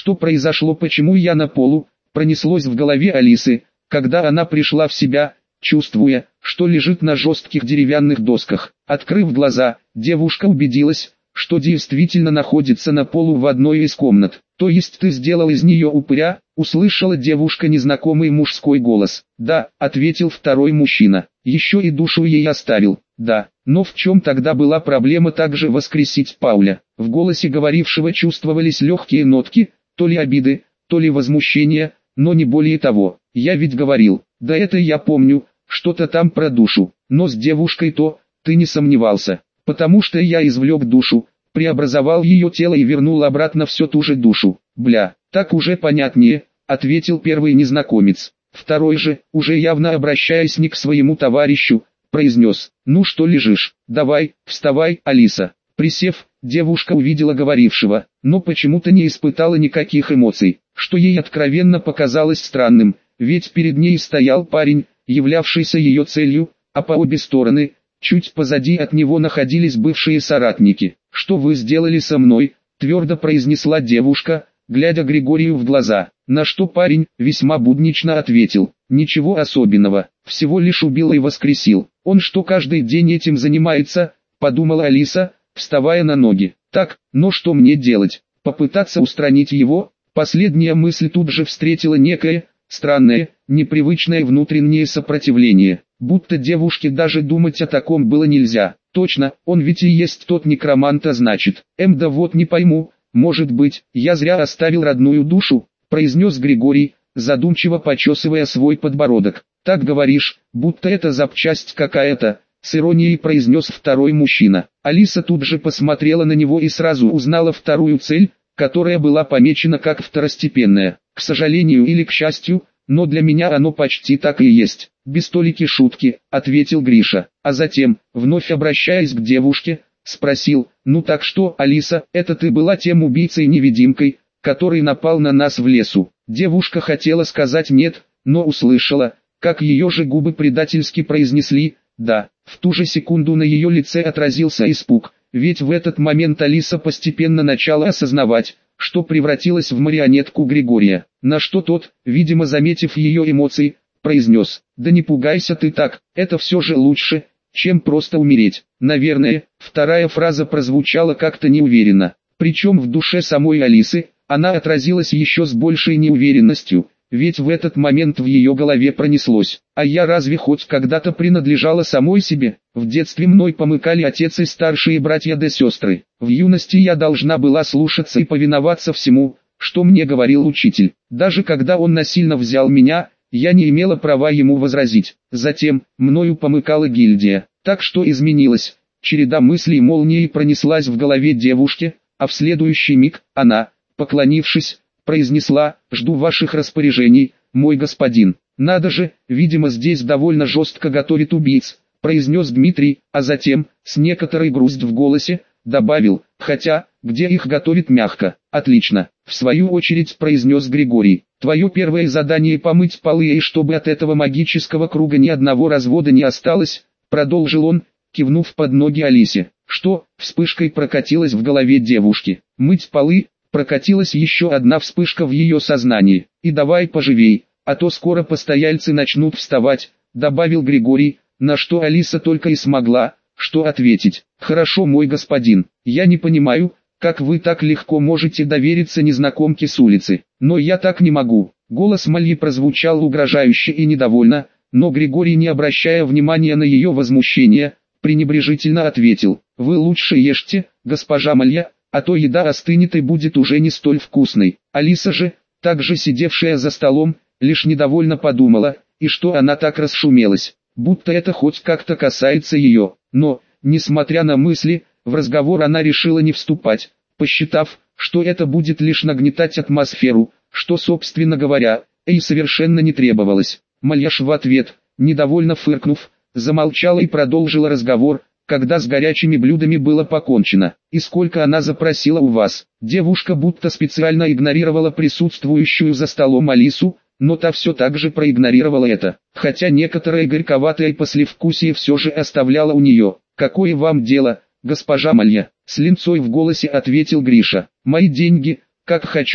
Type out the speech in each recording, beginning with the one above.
Что произошло, почему я на полу, пронеслось в голове Алисы, когда она пришла в себя, чувствуя, что лежит на жестких деревянных досках. Открыв глаза, девушка убедилась, что действительно находится на полу в одной из комнат. «То есть ты сделал из нее упыря?» — услышала девушка незнакомый мужской голос. «Да», — ответил второй мужчина, — «еще и душу ей оставил». «Да, но в чем тогда была проблема также воскресить Пауля?» В голосе говорившего чувствовались легкие нотки, то ли обиды, то ли возмущения, но не более того. «Я ведь говорил, да это я помню, что-то там про душу, но с девушкой-то, ты не сомневался, потому что я извлек душу, преобразовал ее тело и вернул обратно всю ту же душу». «Бля, так уже понятнее», — ответил первый незнакомец. Второй же, уже явно обращаясь не к своему товарищу, произнес: «Ну что лежишь, давай, вставай, Алиса». Присев, девушка увидела говорившего, но почему-то не испытала никаких эмоций, что ей откровенно показалось странным, ведь перед ней стоял парень, являвшийся ее целью, а по обе стороны, чуть позади от него находились бывшие соратники. «Что вы сделали со мной?» – твердо произнесла девушка, глядя Григорию в глаза, на что парень весьма буднично ответил: «Ничего особенного, всего лишь убил и воскресил». «Он что, каждый день этим занимается?» – подумала Алиса, вставая на ноги. «Так, но что мне делать? Попытаться устранить его?» Последняя мысль тут же встретила некое, странное, непривычное внутреннее сопротивление, будто девушке даже думать о таком было нельзя. Точно, он ведь и есть тот некромант, а значит, да вот не пойму, может быть, я зря оставил родную душу, произнес Григорий, задумчиво почесывая свой подбородок. «Так говоришь, будто это запчасть какая-то», с иронией произнес второй мужчина. Алиса тут же посмотрела на него и сразу узнала вторую цель, которая была помечена как второстепенная. К сожалению или к счастью, но для меня оно почти так и есть. «Без толики шутки», — ответил Гриша, а затем, вновь обращаясь к девушке, спросил: «Ну так что, Алиса, это ты была тем убийцей-невидимкой, который напал на нас в лесу?» Девушка хотела сказать «нет», но услышала, как ее же губы предательски произнесли «да». В ту же секунду на ее лице отразился испуг, ведь в этот момент Алиса постепенно начала осознавать, что превратилась в марионетку Григория, на что тот, видимо заметив ее эмоции, произнес: «Да не пугайся ты так, это все же лучше, чем просто умереть». Наверное, вторая фраза прозвучала как-то неуверенно, причем в душе самой Алисы, она отразилась еще с большей неуверенностью, ведь в этот момент в ее голове пронеслось: «А я разве хоть когда-то принадлежала самой себе? В детстве мной помыкали отец и старшие братья да сестры. В юности я должна была слушаться и повиноваться всему, что мне говорил учитель. Даже когда он насильно взял меня, я не имела права ему возразить. Затем, мною помыкала гильдия. Так что изменилось». Череда мыслей молнией пронеслась в голове девушки, а в следующий миг, она, поклонившись, произнесла: «Жду ваших распоряжений, мой господин». «Надо же, видимо здесь довольно жестко готовит убийц», произнес Дмитрий, а затем, с некоторой грустью в голосе, добавил: «Хотя, где их готовит мягко». «Отлично», в свою очередь произнес Григорий. «Твое первое задание помыть полы, и чтобы от этого магического круга ни одного развода не осталось», продолжил он, кивнув под ноги Алисе. «Что?» Вспышкой прокатилась в голове девушки. «Мыть полы?» Прокатилась еще одна вспышка в ее сознании. «И давай поживей, а то скоро постояльцы начнут вставать», добавил Григорий, на что Алиса только и смогла, что ответить: «Хорошо, мой господин, я не понимаю, как вы так легко можете довериться незнакомке с улицы, но я так не могу». Голос Мальи прозвучал угрожающе и недовольно, но Григорий, не обращая внимания на ее возмущение, пренебрежительно ответил: «Вы лучше ешьте, госпожа Малья, а то еда остынет и будет уже не столь вкусной». Алиса же, также сидевшая за столом, лишь недовольно подумала, и что она так расшумелась, будто это хоть как-то касается ее. Но, несмотря на мысли, в разговор она решила не вступать, посчитав, что это будет лишь нагнетать атмосферу, что, собственно говоря, и совершенно не требовалось. Мальяш в ответ, недовольно фыркнув, замолчала и продолжила разговор, когда с горячими блюдами было покончено. «И сколько она запросила у вас?» Девушка будто специально игнорировала присутствующую за столом Алису, но та все так же проигнорировала это, хотя некоторое горьковатое послевкусие все же оставляло у нее. «Какое вам дело, госпожа Малья?» С линцой в голосе ответил Гриша. «Мои деньги, как хочу,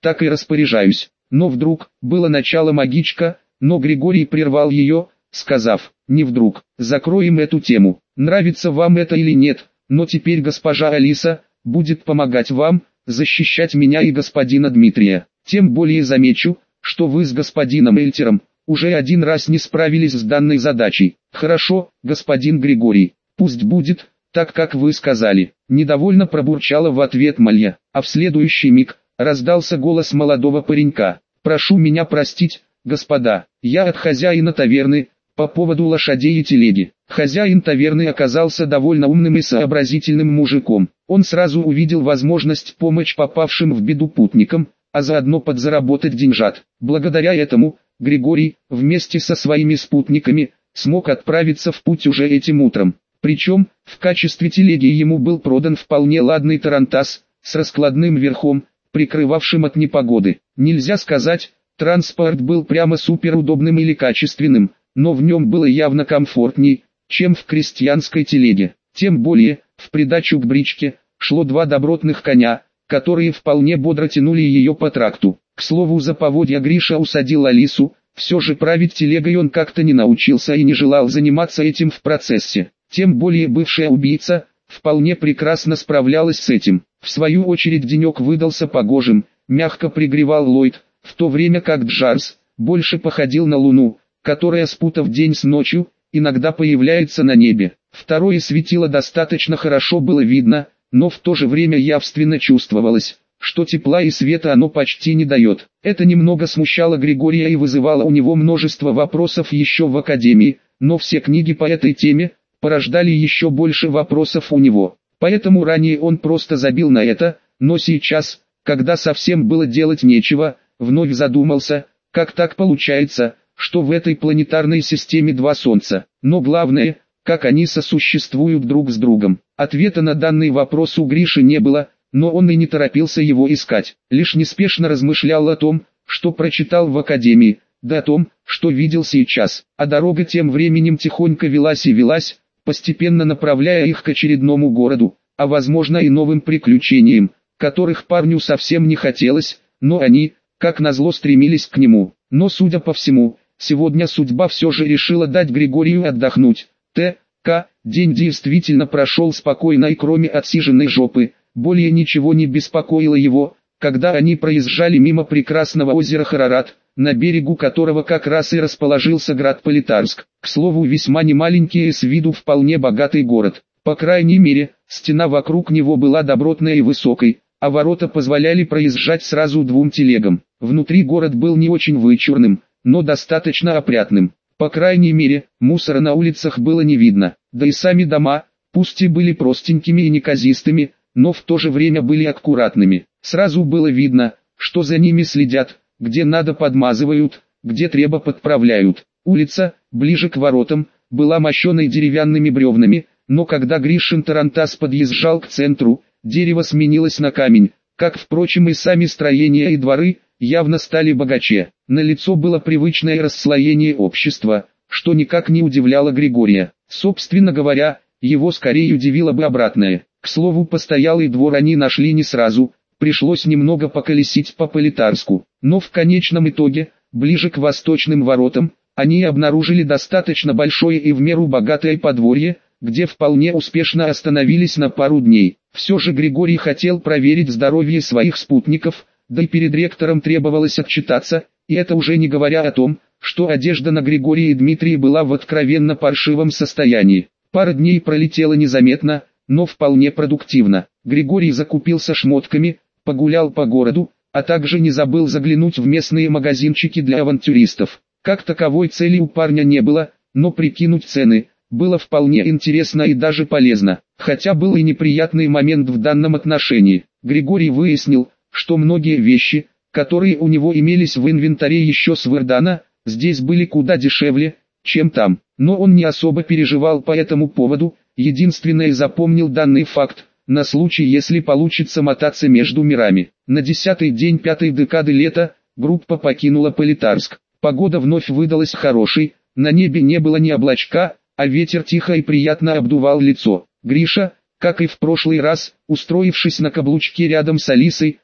так и распоряжаюсь. Но вдруг, было начало магичка, но Григорий прервал ее, сказав, не вдруг, закроем эту тему. Нравится вам это или нет, но теперь госпожа Алиса будет помогать вам, защищать меня и господина Дмитрия. Тем более замечу, что вы с господином Эльтером уже один раз не справились с данной задачей. Хорошо, господин Григорий, пусть будет так, как вы сказали. Недовольно пробурчала в ответ Малья, а в следующий миг раздался голос молодого паренька. Прошу меня простить, господа, я от хозяина таверны, по поводу лошадей и телеги. Хозяин таверны оказался довольно умным и сообразительным мужиком. Он сразу увидел возможность помочь попавшим в беду путникам, а заодно подзаработать деньжат. Благодаря этому, Григорий, вместе со своими спутниками, смог отправиться в путь уже этим утром. Причем, в качестве телеги ему был продан вполне ладный тарантас, с раскладным верхом, прикрывавшим от непогоды. Нельзя сказать, транспорт был прямо суперудобным или качественным, но в нем было явно комфортней, чем в крестьянской телеге. Тем более, в придачу к бричке, шло два добротных коня, которые вполне бодро тянули ее по тракту. К слову, за поводья Гриша усадил Алису, все же править телегой он как-то не научился и не желал заниматься этим в процессе. Тем более бывшая убийца вполне прекрасно справлялась с этим. В свою очередь денек выдался погожим, мягко пригревал Ллойд, в то время как Джарс больше походил на луну, которая, спутав день с ночью, иногда появляется на небе. Второе светило достаточно хорошо было видно, но в то же время явственно чувствовалось, что тепла и света оно почти не дает. Это немного смущало Григория и вызывало у него множество вопросов еще в академии, но все книги по этой теме порождали еще больше вопросов у него. Поэтому ранее он просто забил на это, но сейчас, когда совсем было делать нечего, вновь задумался, как так получается, что в этой планетарной системе два Солнца. Но главное, как они сосуществуют друг с другом. Ответа на данный вопрос у Гриши не было, но он и не торопился его искать. Лишь неспешно размышлял о том, что прочитал в академии, да о том, что видел сейчас. А дорога тем временем тихонько велась и велась, постепенно направляя их к очередному городу, а возможно и новым приключениям, которых парню совсем не хотелось, но они, как назло, стремились к нему. Но судя по всему, сегодня судьба все же решила дать Григорию отдохнуть. День действительно прошел спокойно, и кроме отсиженной жопы, более ничего не беспокоило его, когда они проезжали мимо прекрасного озера Харарат, на берегу которого как раз и расположился град Политарск. К слову, весьма немаленький и с виду вполне богатый город. По крайней мере, стена вокруг него была добротной и высокой, а ворота позволяли проезжать сразу двум телегам. Внутри город был не очень вычурным, но достаточно опрятным. По крайней мере, мусора на улицах было не видно, да и сами дома, пусть и были простенькими и неказистыми, но в то же время были аккуратными. Сразу было видно, что за ними следят, где надо подмазывают, где треба подправляют. Улица, ближе к воротам, была мощеной деревянными бревнами, но когда Гришин тарантас подъезжал к центру, дерево сменилось на камень, как, впрочем, и сами строения и дворы, явно стали богаче. Налицо было привычное расслоение общества, что никак не удивляло Григория. Собственно говоря, его скорее удивило бы обратное. К слову, постоялый двор они нашли не сразу, пришлось немного поколесить по Политарску. Но в конечном итоге, ближе к восточным воротам, они обнаружили достаточно большое и в меру богатое подворье, где вполне успешно остановились на пару дней. Все же Григорий хотел проверить здоровье своих спутников, да и перед ректором требовалось отчитаться, и это уже не говоря о том, что одежда на Григории и Дмитрии была в откровенно паршивом состоянии. Пара дней пролетела незаметно, но вполне продуктивно. Григорий закупился шмотками, погулял по городу, а также не забыл заглянуть в местные магазинчики для авантюристов. Как таковой цели у парня не было, но прикинуть цены было вполне интересно и даже полезно. Хотя был и неприятный момент в данном отношении. Григорий выяснил, что многие вещи, которые у него имелись в инвентаре еще с Вердана, здесь были куда дешевле, чем там. Но он не особо переживал по этому поводу, единственное запомнил данный факт, на случай если получится мотаться между мирами. На 10-й день 5-й декады лета, группа покинула Политарск. Погода вновь выдалась хорошей, на небе не было ни облачка, а ветер тихо и приятно обдувал лицо. Гриша, как и в прошлый раз, устроившись на каблучке рядом с Алисой,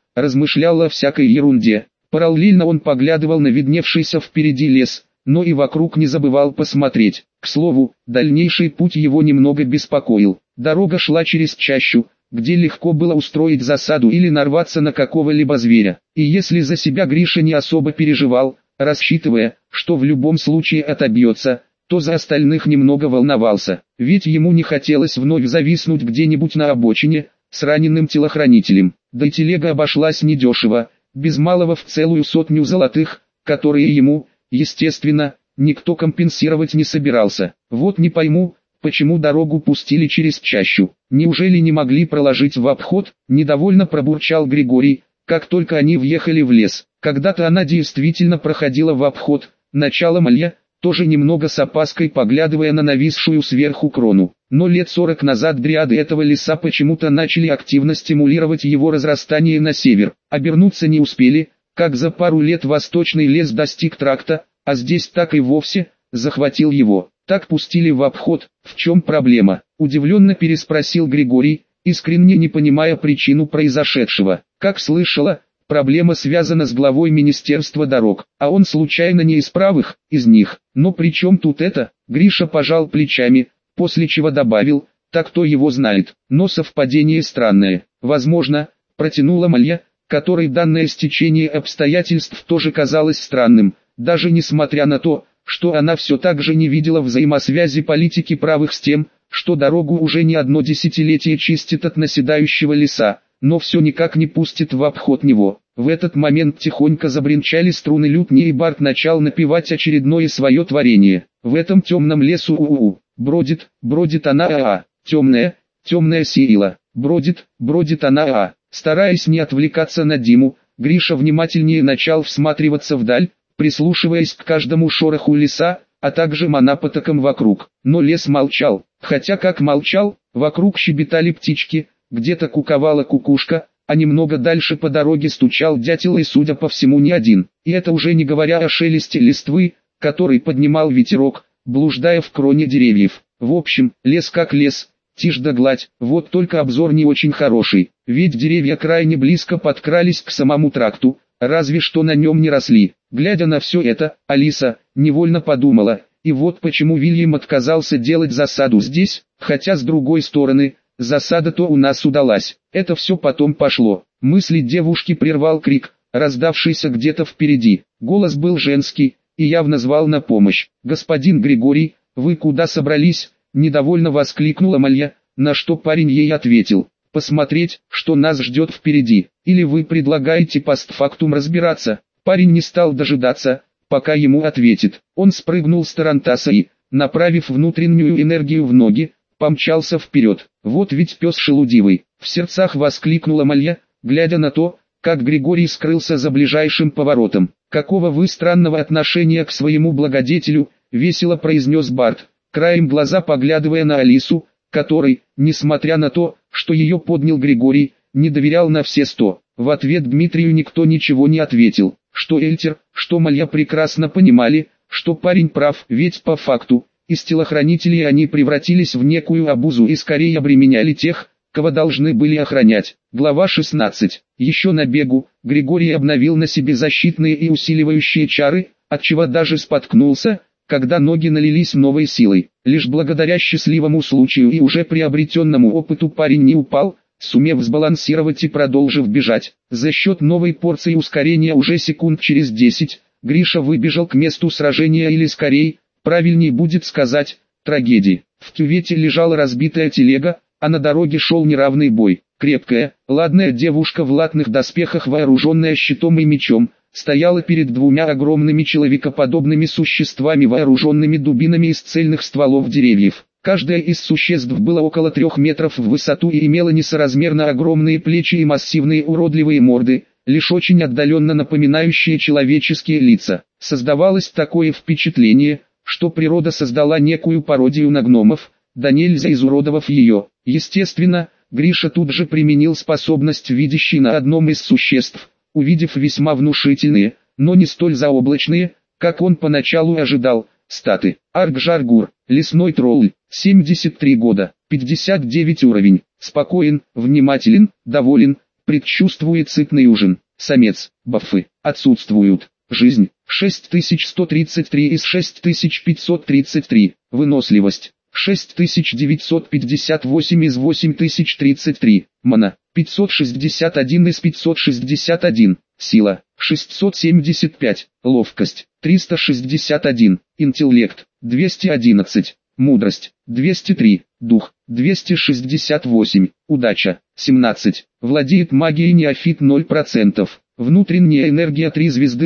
размышлял о всякой ерунде. Параллельно он поглядывал на видневшийся впереди лес, но и вокруг не забывал посмотреть. К слову, дальнейший путь его немного беспокоил. Дорога шла через чащу, где легко было устроить засаду или нарваться на какого-либо зверя. И если за себя Гриша не особо переживал, рассчитывая, что в любом случае отобьется, то за остальных немного волновался, ведь ему не хотелось вновь зависнуть где-нибудь на обочине, с раненым телохранителем. Да и телега обошлась недешево, без малого в целую 100 золотых, которые ему, естественно, никто компенсировать не собирался. Вот не пойму, почему дорогу пустили через чащу. Неужели не могли проложить в обход? Недовольно пробурчал Григорий, как только они въехали в лес. Когда-то она действительно проходила в обход, начало малья, тоже немного с опаской поглядывая на нависшую сверху крону. Но лет 40 назад дриады этого леса почему-то начали активно стимулировать его разрастание на север. Обернуться не успели, как за пару лет восточный лес достиг тракта, а здесь так и вовсе захватил его. Так пустили в обход, в чем проблема? Удивленно переспросил Григорий, искренне не понимая причину произошедшего. Как слышала, проблема связана с главой Министерства дорог, а он случайно не из правых, из них. Но при чем тут это? Гриша пожал плечами, после чего добавил, так кто его знает. Но совпадение странное. Возможно, протянула Малья, которой данное стечение обстоятельств тоже казалось странным, даже несмотря на то, что она все так же не видела взаимосвязи политики правых с тем, что дорогу уже не одно десятилетие чистит от наседающего леса, но все никак не пустит в обход него. В этот момент тихонько забринчали струны лютни, и Барт начал напевать очередное свое творение. В этом темном лесу бродит она, темная сила, бродит она, Стараясь не отвлекаться на Диму, Гриша внимательнее начал всматриваться вдаль, прислушиваясь к каждому шороху леса, а также монопотокам вокруг. Но лес молчал, хотя как молчал, вокруг щебетали птички, где-то куковала кукушка, а немного дальше по дороге стучал дятел, и судя по всему не один. И это уже не говоря о шелесте листвы, который поднимал ветерок, блуждая в кроне деревьев. В общем, лес как лес, тишь да гладь, вот только обзор не очень хороший, ведь деревья крайне близко подкрались к самому тракту, разве что на нем не росли. Глядя на все это, Алиса невольно подумала, и вот почему Вильям отказался делать засаду здесь, хотя с другой стороны, засада-то у нас удалась. Это все потом пошло. Мысли девушки прервал крик, раздавшийся где-то впереди. Голос был женский, и явно звал на помощь. «Господин Григорий, вы куда собрались?» — недовольно воскликнула Малья, на что парень ей ответил: «Посмотреть, что нас ждет впереди. Или вы предлагаете постфактум разбираться?» Парень не стал дожидаться, пока ему ответит. Он спрыгнул с тарантаса и, направив внутреннюю энергию в ноги, помчался вперед. «Вот ведь пес шелудивый!» — в сердцах воскликнула Малья, глядя на то, как Григорий скрылся за ближайшим поворотом. «Какого вы странного отношения к своему благодетелю?» — весело произнес Барт, краем глаза поглядывая на Алису, который, несмотря на то, что ее поднял Григорий, не доверял на все 100. В ответ Дмитрию никто ничего не ответил. Что Эльтер, что Малья прекрасно понимали, что парень прав, ведь по факту, из телохранителей они превратились в некую обузу и скорее обременяли тех, кого должны были охранять. Глава 16. Еще на бегу, Григорий обновил на себе защитные и усиливающие чары, отчего даже споткнулся, когда ноги налились новой силой. Лишь благодаря счастливому случаю и уже приобретенному опыту парень не упал, сумев сбалансировать и продолжив бежать. За счет новой порции ускорения уже секунд через 10, Гриша выбежал к месту сражения, или скорее, правильнее будет сказать, трагедии. В кювете лежала разбитая телега, а на дороге шел неравный бой. Крепкая, ладная девушка в латных доспехах, вооруженная щитом и мечом, стояла перед двумя огромными человекоподобными существами, вооруженными дубинами из цельных стволов деревьев. Каждое из существ было около 3 метров в высоту и имело несоразмерно огромные плечи и массивные уродливые морды, лишь очень отдаленно напоминающие человеческие лица. Создавалось такое впечатление, что природа создала некую пародию на гномов, да нельзя изуродовав ее. Естественно, Гриша тут же применил способность видящей на одном из существ, увидев весьма внушительные, но не столь заоблачные, как он поначалу ожидал, статы. Арк-Жаргур, лесной тролль, 73 года, 59 уровень, спокоен, внимателен, доволен, Предчувствует сытный ужин. Самец. Бафы. Отсутствуют. Жизнь. 6133 из 6533. Выносливость. 6958 из 8033. Мана. 561 из 561. Сила. 675. Ловкость. 361. Интеллект. 211. Мудрость. 203. Дух. 268. Удача. 17. Владеет магией неофит 0%. Внутренняя энергия 3 звезды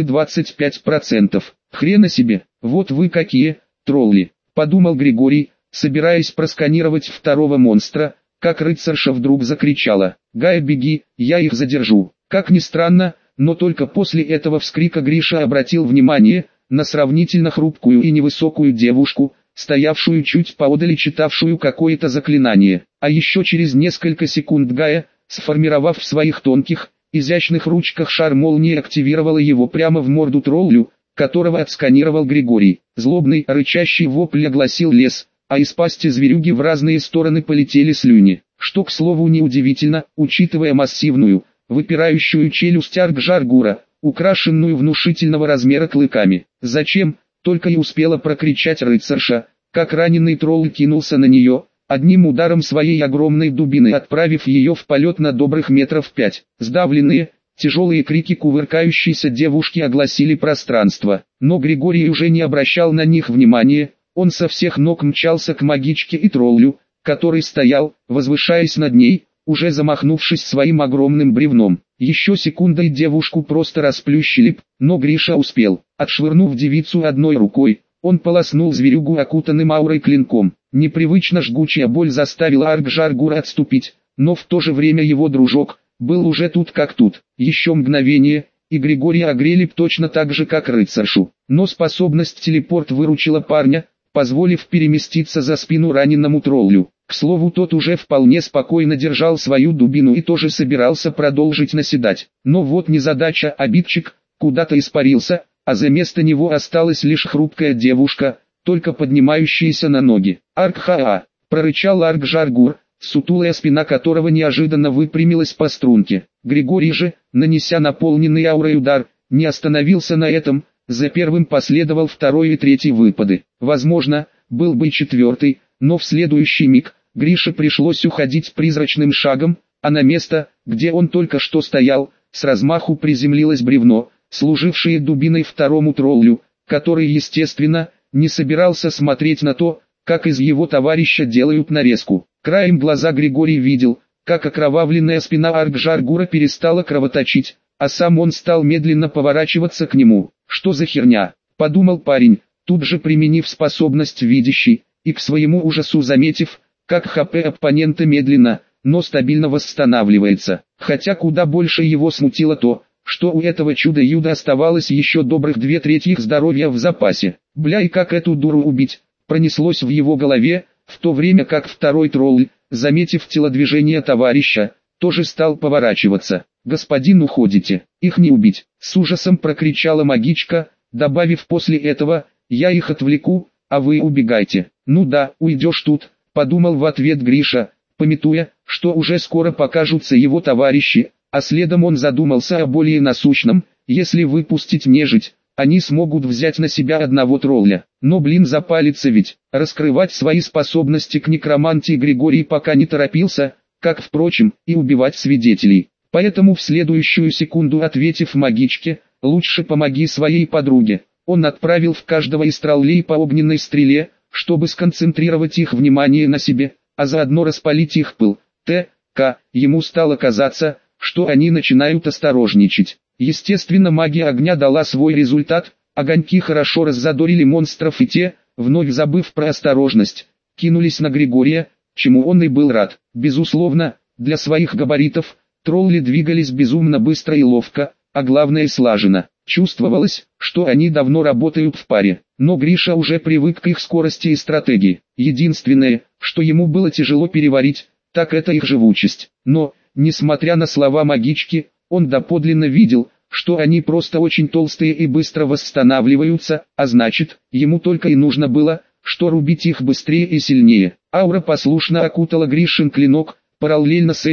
25%. Хрена себе, вот вы какие, тролли, подумал Григорий, собираясь просканировать второго монстра, как рыцарша вдруг закричала: «Гая, беги, я их задержу». Как ни странно, но только после этого вскрика Гриша обратил внимание на сравнительно хрупкую и невысокую девушку, стоявшую чуть поодаль и читавшую какое-то заклинание. А еще через несколько секунд Гая, сформировав в своих тонких, изящных ручках шар молнии, активировала его прямо в морду троллю, которого отсканировал Григорий. Злобный, рычащий вопль огласил лес, а из пасти зверюги в разные стороны полетели слюни, что, к слову, неудивительно, учитывая массивную, выпирающую челюсть Аркжаргура, украшенную внушительного размера клыками. «Зачем?» — только и успела прокричать рыцарша, как раненый тролль кинулся на нее, одним ударом своей огромной дубины отправив ее в полет на добрых метров 5. Сдавленные, тяжелые крики кувыркающейся девушки огласили пространство, но Григорий уже не обращал на них внимания, он со всех ног мчался к магичке и троллю, который стоял, возвышаясь над ней, уже замахнувшись своим огромным бревном. Еще секундой девушку просто расплющили б, но Гриша успел. Отшвырнув девицу одной рукой, он полоснул зверюгу окутанным аурой клинком. Непривычно жгучая боль заставила Аркжаргура отступить, но в то же время его дружок был уже тут как тут. Еще мгновение, и Григория огрели б точно так же, как рыцаршу. Но способность телепорт выручила парня, позволив переместиться за спину раненному троллю. К слову, тот уже вполне спокойно держал свою дубину и тоже собирался продолжить наседать. Но вот незадача, обидчик куда-то испарился, а за место него осталась лишь хрупкая девушка, только поднимающаяся на ноги. «Аркхаа!» — прорычал Аркжаргур, сутулая спина которого неожиданно выпрямилась по струнке. Григорий же, нанеся наполненный аурой удар, не остановился на этом, за первым последовал второй и третий выпады. Возможно, был бы и четвертый, но в следующий миг Грише пришлось уходить призрачным шагом, а на место, где он только что стоял, с размаху приземлилось бревно, служившее дубиной второму троллю, который, естественно, не собирался смотреть на то, как из его товарища делают нарезку. Краем глаза Григорий видел, как окровавленная спина Аркжаргура перестала кровоточить, а сам он стал медленно поворачиваться к нему. «Что за херня?» – подумал парень, тут же применив способность видящий, и к своему ужасу заметив, как ХП оппонента медленно, но стабильно восстанавливается. Хотя куда больше его смутило то, что у этого чуда-юда оставалось еще добрых 2/3 здоровья в запасе. «Бля, и как эту дуру убить?» пронеслось в его голове, в то время как второй тролль, заметив телодвижение товарища, тоже стал поворачиваться. «Господин, уходите, их не убить!» с ужасом прокричала магичка, добавив после этого: «Я их отвлеку, а вы убегайте». «Ну да, уйдешь тут», подумал в ответ Гриша, памятуя, что уже скоро покажутся его товарищи, а следом он задумался о более насущном: если выпустить нежить, они смогут взять на себя одного тролля. Но блин, запалится ведь. Раскрывать свои способности к некромантии Григорий пока не торопился, как впрочем и убивать свидетелей. Поэтому в следующую секунду, ответив магичке: «Лучше помоги своей подруге», он отправил в каждого из троллей по огненной стреле, чтобы сконцентрировать их внимание на себе, а заодно распалить их пыл. Ему стало казаться, что они начинают осторожничать. Естественно, магия огня дала свой результат, огоньки хорошо раззадорили монстров, и те, вновь забыв про осторожность, кинулись на Григория, чему он и был рад. Безусловно, для своих габаритов, тролли двигались безумно быстро и ловко, а главное слаженно. Чувствовалось, что они давно работают в паре, но Гриша уже привык к их скорости и стратегии. Единственное, что ему было тяжело переварить, так это их живучесть. Но, несмотря на слова магички, он доподлинно видел, что они просто очень толстые и быстро восстанавливаются, а значит, ему только и нужно было, что рубить их быстрее и сильнее. Аура послушно окутала Гришин клинок, параллельно с этим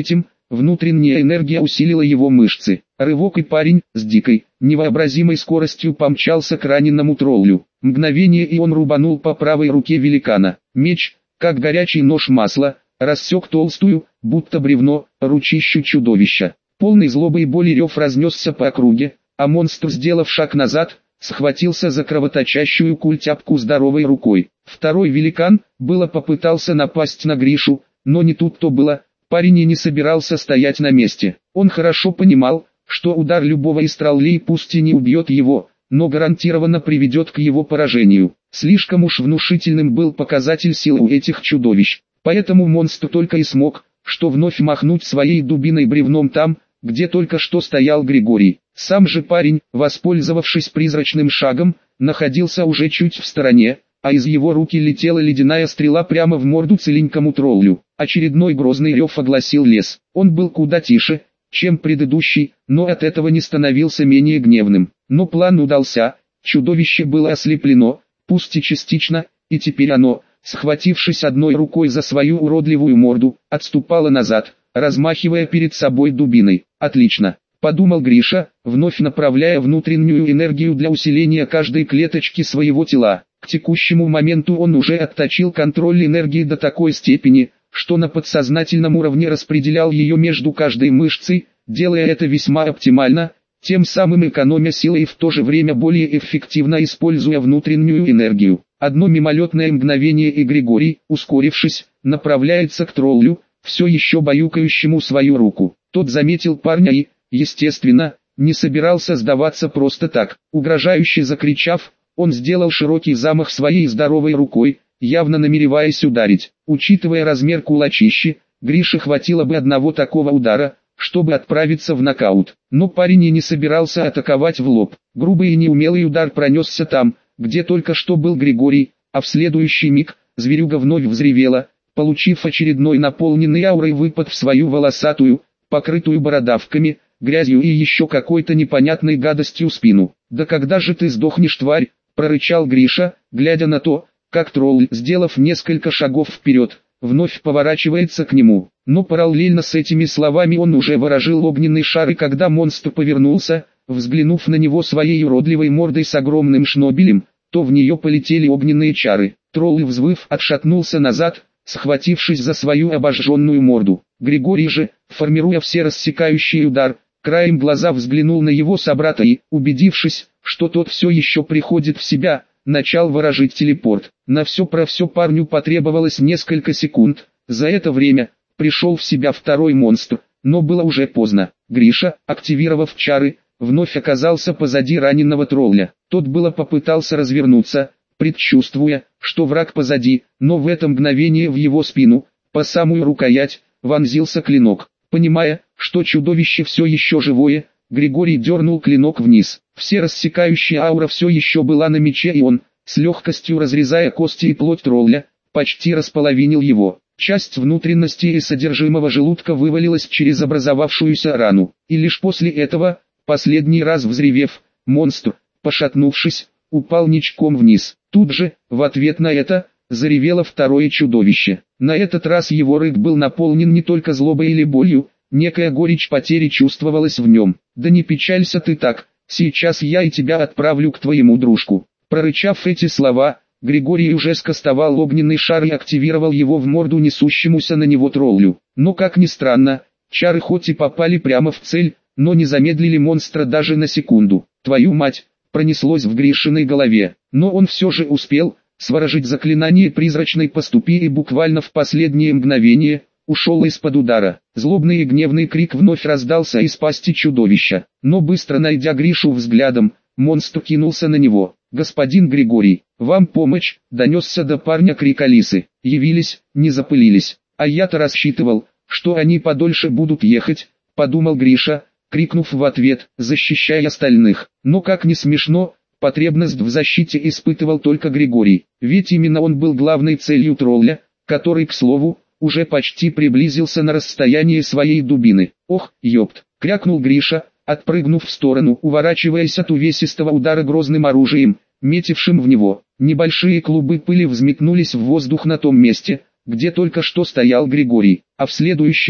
внутренняя энергия усилила его мышцы. Рывок, и парень, с дикой, невообразимой скоростью помчался к раненому троллю. Мгновение, и он рубанул по правой руке великана. Меч, как горячий нож масла, рассек толстую, будто бревно, ручищу чудовища. Полный злобы и боли рев разнесся по округе, а монстр, сделав шаг назад, схватился за кровоточащую культяпку здоровой рукой. Второй великан было попытался напасть на Гришу, но не тут-то было. Парень и не собирался стоять на месте. Он хорошо понимал, что удар любого из троллей пусть и не убьет его, но гарантированно приведет к его поражению. Слишком уж внушительным был показатель силы у этих чудовищ. Поэтому монстр только и смог, что вновь махнуть своей дубиной бревном там, где только что стоял Григорий. Сам же парень, воспользовавшись призрачным шагом, находился уже чуть в стороне, а из его руки летела ледяная стрела прямо в морду целенькому троллю. Очередной грозный рев огласил лес. Он был куда тише, чем предыдущий, но от этого не становился менее гневным. Но план удался, чудовище было ослеплено, пусть и частично, и теперь оно, схватившись одной рукой за свою уродливую морду, отступало назад, размахивая перед собой дубиной. «Отлично», — подумал Гриша, вновь направляя внутреннюю энергию для усиления каждой клеточки своего тела. К текущему моменту он уже отточил контроль энергии до такой степени, что на подсознательном уровне распределял ее между каждой мышцей, делая это весьма оптимально, тем самым экономя силы и в то же время более эффективно используя внутреннюю энергию. Одно мимолетное мгновение, и Григорий, ускорившись, направляется к троллю, все еще баюкающему свою руку. Тот заметил парня и, естественно, не собирался сдаваться просто так. Угрожающе закричав, он сделал широкий замах своей здоровой рукой, явно намереваясь ударить. Учитывая размер кулачищи, Грише хватило бы одного такого удара, чтобы отправиться в нокаут. Но парень и не собирался атаковать в лоб. Грубый и неумелый удар пронесся там, где только что был Григорий, а в следующий миг зверюга вновь взревела, получив очередной наполненный аурой выпад в свою волосатую, покрытую бородавками, грязью и еще какой-то непонятной гадостью спину. «Да когда же ты сдохнешь, тварь?» — прорычал Гриша, глядя на то, как тролль, сделав несколько шагов вперед, вновь поворачивается к нему. Но параллельно с этими словами он уже выражил огненный шар, и когда монстр повернулся, взглянув на него своей уродливой мордой с огромным шнобелем, то в нее полетели огненные чары. Тролль, взвыв, отшатнулся назад, схватившись за свою обожженную морду. Григорий же, формируя всерассекающий удар, краем глаза взглянул на его собрата и, убедившись, что тот все еще приходит в себя, начал выражать телепорт. На все про все парню потребовалось несколько секунд. За это время пришел в себя второй монстр, но было уже поздно. Гриша, активировав чары, вновь оказался позади раненого тролля. Тот было попытался развернуться, предчувствуя, что враг позади, но в это мгновение в его спину, по самую рукоять, вонзился клинок. Понимая, что чудовище все еще живое, Григорий дернул клинок вниз. Всерассекающая аура все еще была на мече, и он, с легкостью разрезая кости и плоть тролля, почти располовинил его. Часть внутренности и содержимого желудка вывалилась через образовавшуюся рану. И лишь после этого, последний раз взревев, монстр, пошатнувшись, упал ничком вниз. Тут же, в ответ на это, заревело второе чудовище. На этот раз его рык был наполнен не только злобой или болью, некая горечь потери чувствовалась в нем. «Да не печалься ты так, сейчас я и тебя отправлю к твоему дружку». Прорычав эти слова, Григорий уже скостовал огненный шар и активировал его в морду несущемуся на него троллю. Но как ни странно, чары хоть и попали прямо в цель, но не замедлили монстра даже на секунду. «Твою мать!» пронеслось в Гришиной голове, но он все же успел сворожить заклинание призрачной поступи и буквально в последнее мгновение ушел из-под удара. Злобный и гневный крик вновь раздался из пасти чудовища, но быстро найдя Гришу взглядом, монстр кинулся на него. «Господин Григорий, вам помощь!» — донесся до парня крик Алисы. «Явились, не запылились, а я-то рассчитывал, что они подольше будут ехать», — подумал Гриша, крикнув в ответ, защищая остальных. Но как ни смешно, потребность в защите испытывал только Григорий, ведь именно он был главной целью тролля, который, к слову, уже почти приблизился на расстояние своей дубины. «Ох, ёпт!» — крякнул Гриша, отпрыгнув в сторону, уворачиваясь от увесистого удара грозным оружием, метившим в него. Небольшие клубы пыли взметнулись в воздух на том месте, где только что стоял Григорий, а в следующий миг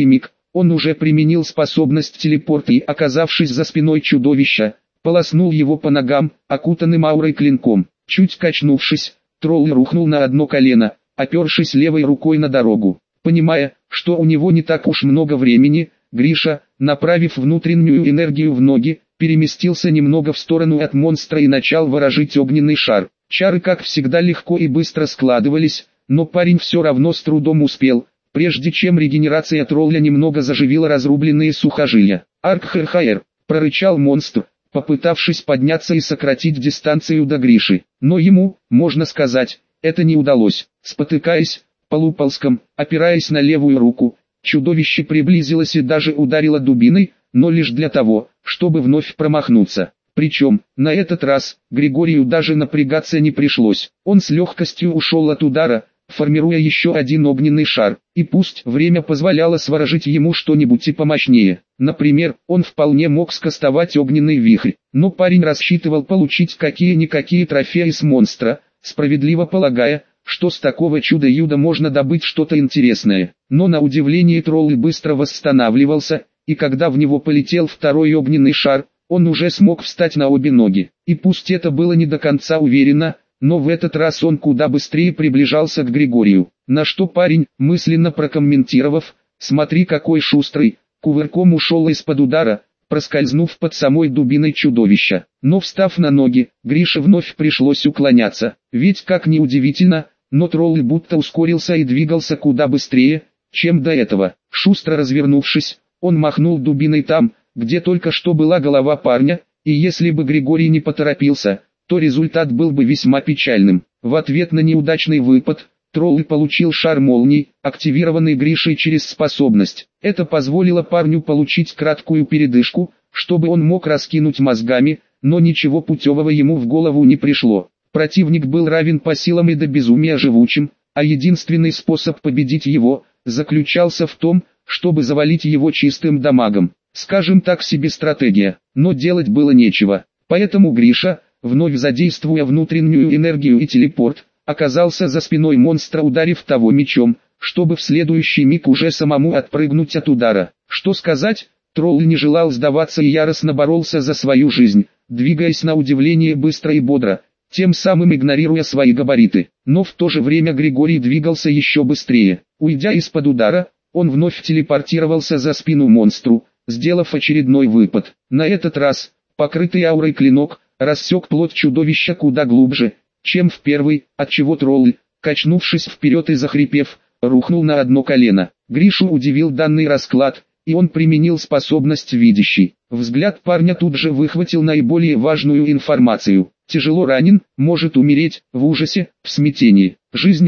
он уже применил способность телепорта и, оказавшись за спиной чудовища, полоснул его по ногам, окутанным аурой клинком. Чуть качнувшись, тролль рухнул на одно колено, опершись левой рукой на дорогу. Понимая, что у него не так уж много времени, Гриша, направив внутреннюю энергию в ноги, переместился немного в сторону от монстра и начал ворожить огненный шар. Чары, как всегда, легко и быстро складывались, но парень все равно с трудом успел, прежде чем регенерация тролля немного заживила разрубленные сухожилия. «Аркхерхаер!» — прорычал монстр, попытавшись подняться и сократить дистанцию до Гриши. Но ему, можно сказать, это не удалось. Спотыкаясь, полуползком, опираясь на левую руку, чудовище приблизилось и даже ударило дубиной, но лишь для того, чтобы вновь промахнуться. Причем, на этот раз, Григорию даже напрягаться не пришлось. Он с легкостью ушел от удара, формируя еще один огненный шар. И пусть время позволяло сворожить ему что-нибудь и помощнее. Например, он вполне мог скастовать огненный вихрь. Но парень рассчитывал получить какие-никакие трофеи с монстра, справедливо полагая, что с такого чуда-юда можно добыть что-то интересное. Но на удивление тролль быстро восстанавливался, и когда в него полетел второй огненный шар, он уже смог встать на обе ноги. И пусть это было не до конца уверенно, но в этот раз он куда быстрее приближался к Григорию. На что парень, мысленно прокомментировав: «Смотри, какой шустрый», кувырком ушел из-под удара, проскользнув под самой дубиной чудовища. Но встав на ноги, Грише вновь пришлось уклоняться. Ведь, как ни удивительно, но тролль будто ускорился и двигался куда быстрее, чем до этого. Шустро развернувшись, он махнул дубиной там, где только что была голова парня, и если бы Григорий не поторопился, то результат был бы весьма печальным. В ответ на неудачный выпад, тролль получил шар молний, активированный Гришей через способность. Это позволило парню получить краткую передышку, чтобы он мог раскинуть мозгами, но ничего путевого ему в голову не пришло. Противник был равен по силам и до безумия живучим, а единственный способ победить его, заключался в том, чтобы завалить его чистым дамагом. Скажем так, себе стратегия, но делать было нечего. Поэтому Гриша, вновь задействуя внутреннюю энергию и телепорт, оказался за спиной монстра, ударив того мечом, чтобы в следующий миг уже самому отпрыгнуть от удара. Что сказать, тролль не желал сдаваться и яростно боролся за свою жизнь, двигаясь на удивление быстро и бодро, тем самым игнорируя свои габариты. Но в то же время Григорий двигался еще быстрее. Уйдя из-под удара, он вновь телепортировался за спину монстру, сделав очередной выпад. На этот раз, покрытый аурой клинок, рассек плоть чудовища куда глубже, чем в первый, отчего тролль, качнувшись вперед и захрипев, рухнул на одно колено. Гришу удивил данный расклад, и он применил способность видящий. Взгляд парня тут же выхватил наиболее важную информацию. Тяжело ранен, может умереть, в ужасе, в смятении. Жизнь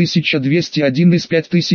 1201 из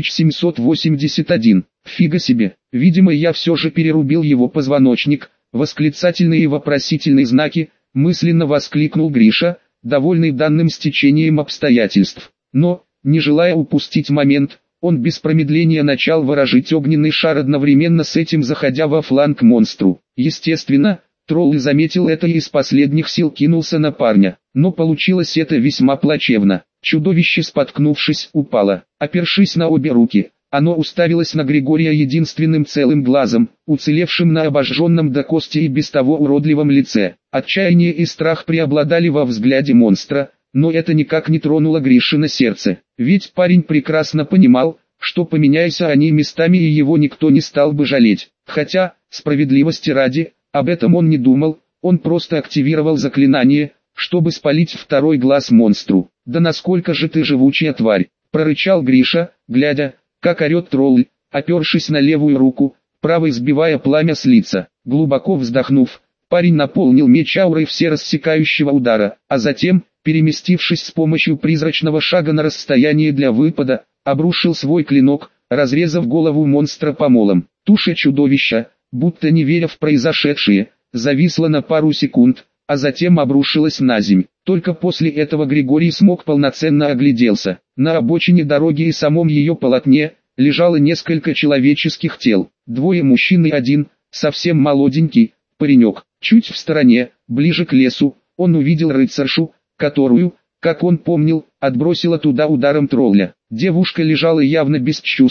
5781. Фига себе, видимо я все же перерубил его позвоночник. Восклицательные и вопросительные знаки, мысленно воскликнул Гриша, довольный данным стечением обстоятельств. Но, не желая упустить момент, он без промедления начал ворожить огненный шар, одновременно с этим заходя во фланг монстру. Естественно, тролль заметил это и из последних сил кинулся на парня. Но получилось это весьма плачевно. Чудовище, споткнувшись, упало. Опершись на обе руки, оно уставилось на Григория единственным целым глазом, уцелевшим на обожженном до кости и без того уродливом лице. Отчаяние и страх преобладали во взгляде монстра, но это никак не тронуло Гришина сердце. Ведь парень прекрасно понимал, что поменяйся они местами и его никто не стал бы жалеть. Хотя, справедливости ради, об этом он не думал, он просто активировал заклинание, чтобы спалить второй глаз монстру. «Да насколько же ты живучая тварь!» — прорычал Гриша, глядя, как орет тролль, опершись на левую руку, правой сбивая пламя с лица. Глубоко вздохнув, парень наполнил меч аурой всерассекающего удара, а затем, переместившись с помощью призрачного шага на расстояние для выпада, обрушил свой клинок, разрезав голову монстра помолом. Туша чудовища, будто не веря в произошедшее, зависла на пару секунд, а затем обрушилась на земь. Только после этого Григорий смог полноценно огляделся. На обочине дороги и самом ее полотне лежало несколько человеческих тел. Двое мужчин и один, совсем молоденький, паренек. Чуть в стороне, ближе к лесу, он увидел рыцаршу, которую, как он помнил, отбросила туда ударом тролля. Девушка лежала явно без чувств,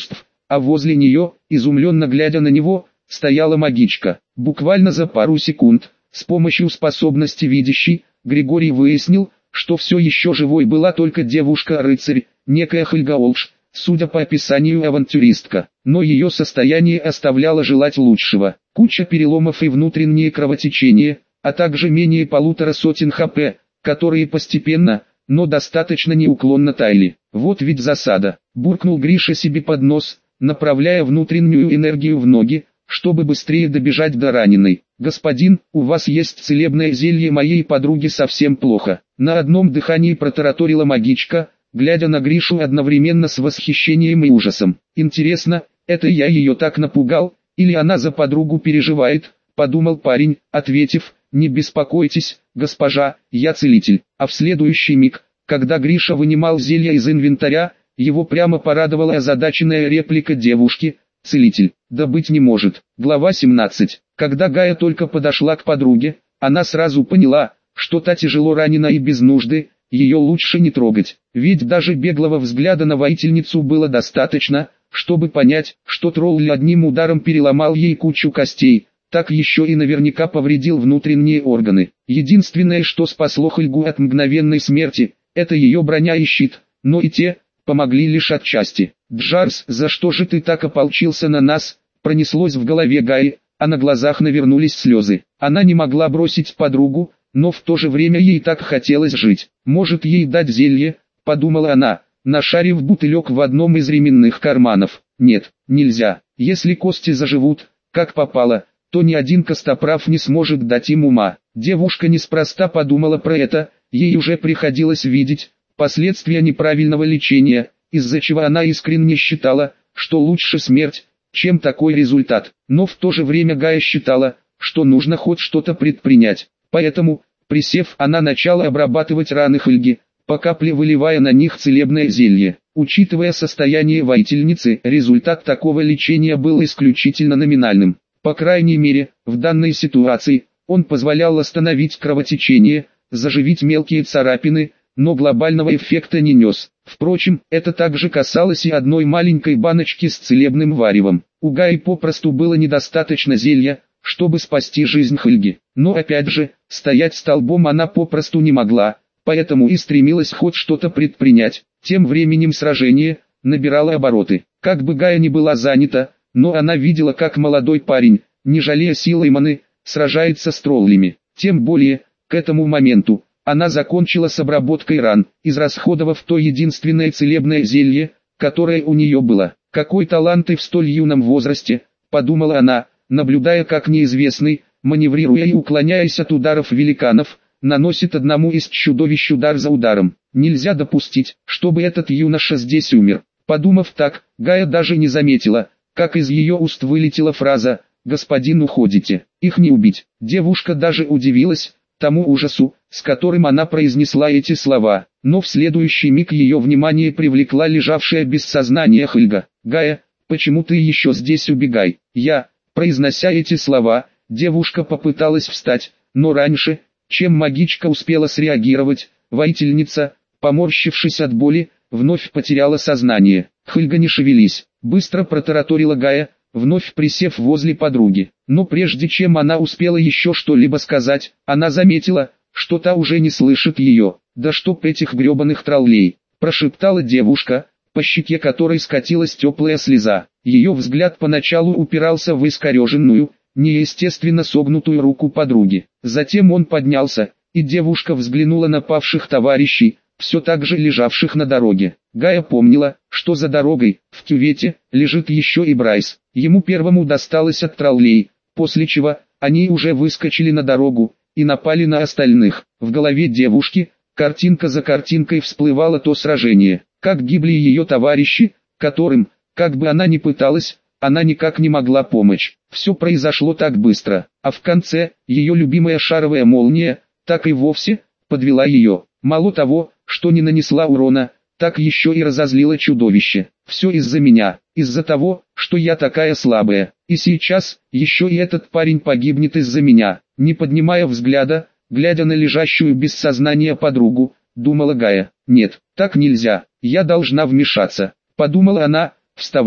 а возле нее, изумленно глядя на него, стояла магичка. Буквально за пару секунд, с помощью способности видящей, Григорий выяснил, что все еще живой была только девушка-рыцарь, некая Хельга Олш, судя по описанию авантюристка, но ее состояние оставляло желать лучшего. Куча переломов и внутренние кровотечения, а также менее 150 хп, которые постепенно, но достаточно неуклонно таяли. Вот ведь засада, буркнул Гриша себе под нос, направляя внутреннюю энергию в ноги, чтобы быстрее добежать до раненой. «Господин, у вас есть целебное зелье, моей подруге совсем плохо». На одном дыхании протараторила магичка, глядя на Гришу одновременно с восхищением и ужасом. «Интересно, это я ее так напугал, или она за подругу переживает?» – подумал парень, ответив: «Не беспокойтесь, госпожа, я целитель». А в следующий миг, когда Гриша вынимал зелье из инвентаря, его прямо порадовала озадаченная реплика девушки: «Целитель, да быть не может». Глава 17. Когда Гая только подошла к подруге, она сразу поняла, что та тяжело ранена и без нужды, ее лучше не трогать. Ведь даже беглого взгляда на воительницу было достаточно, чтобы понять, что тролль одним ударом переломал ей кучу костей, так еще и наверняка повредил внутренние органы. Единственное, что спасло Хельгу от мгновенной смерти, это ее броня и щит, но и те помогли лишь отчасти. «Джарс, за что же ты так ополчился на нас?» Пронеслось в голове Гаи, а на глазах навернулись слезы. Она не могла бросить подругу, но в то же время ей так хотелось жить. «Может, ей дать зелье?» – подумала она, нашарив бутылек в одном из ременных карманов. «Нет, нельзя. Если кости заживут, как попало, то ни один костоправ не сможет дать им ума». Девушка неспроста подумала про это, ей уже приходилось видеть последствия неправильного лечения, из-за чего она искренне считала, что лучше смерть, чем такой результат. Но в то же время Гая считала, что нужно хоть что-то предпринять. Поэтому, присев, она начала обрабатывать раны Хельги, по капле выливая на них целебное зелье. Учитывая состояние воительницы, результат такого лечения был исключительно номинальным. По крайней мере, в данной ситуации, он позволял остановить кровотечение, заживить мелкие царапины, но глобального эффекта не нес. Впрочем, это также касалось и одной маленькой баночки с целебным варевом. У Гаи попросту было недостаточно зелья, чтобы спасти жизнь Хельги. Но опять же, стоять столбом она попросту не могла, поэтому и стремилась хоть что-то предпринять. Тем временем сражение набирало обороты. Как бы Гая ни была занята, но она видела, как молодой парень, не жалея сил и маны, сражается с троллями. Тем более, к этому моменту, она закончила с обработкой ран, израсходовав то единственное целебное зелье, которое у нее было. «Какой талант и в столь юном возрасте», — подумала она, наблюдая, как неизвестный, маневрируя и уклоняясь от ударов великанов, наносит одному из чудовищ удар за ударом. Нельзя допустить, чтобы этот юноша здесь умер. Подумав так, Гая даже не заметила, как из ее уст вылетела фраза: «Господин, уходите, их не убить». Девушка даже удивилась тому ужасу, с которым она произнесла эти слова, но в следующий миг ее внимание привлекла лежавшая без сознания Хельга. «Гая, почему ты еще здесь, убегай?» Произнося эти слова, девушка попыталась встать, но раньше, чем магичка успела среагировать, воительница, поморщившись от боли, вновь потеряла сознание. «Хельга, не шевелись», — быстро протараторила Гая, вновь присев возле подруги. Но прежде чем она успела еще что-либо сказать, она заметила, что та уже не слышит ее. «Да чтоб этих гребаных троллей!» – прошептала девушка, по щеке которой скатилась теплая слеза. Ее взгляд поначалу упирался в искореженную, неестественно согнутую руку подруги. Затем он поднялся, и девушка взглянула на павших товарищей, все так же лежавших на дороге. Гая помнила, что за дорогой, в кювете, лежит еще и Брайс. Ему первому досталось от троллей, после чего они уже выскочили на дорогу и напали на остальных. В голове девушки, картинка за картинкой всплывало то сражение, как гибли ее товарищи, которым, как бы она ни пыталась, она никак не могла помочь. Все произошло так быстро, а в конце, ее любимая шаровая молния, так и вовсе, подвела ее. Мало того, что не нанесла урона, так еще и разозлила чудовище. Все из-за меня, из-за того, что я такая слабая. И сейчас, еще и этот парень погибнет из-за меня. Не поднимая взгляда, глядя на лежащую без сознания подругу, думала Гая. «Нет, так нельзя, я должна вмешаться», — подумала она, вставая.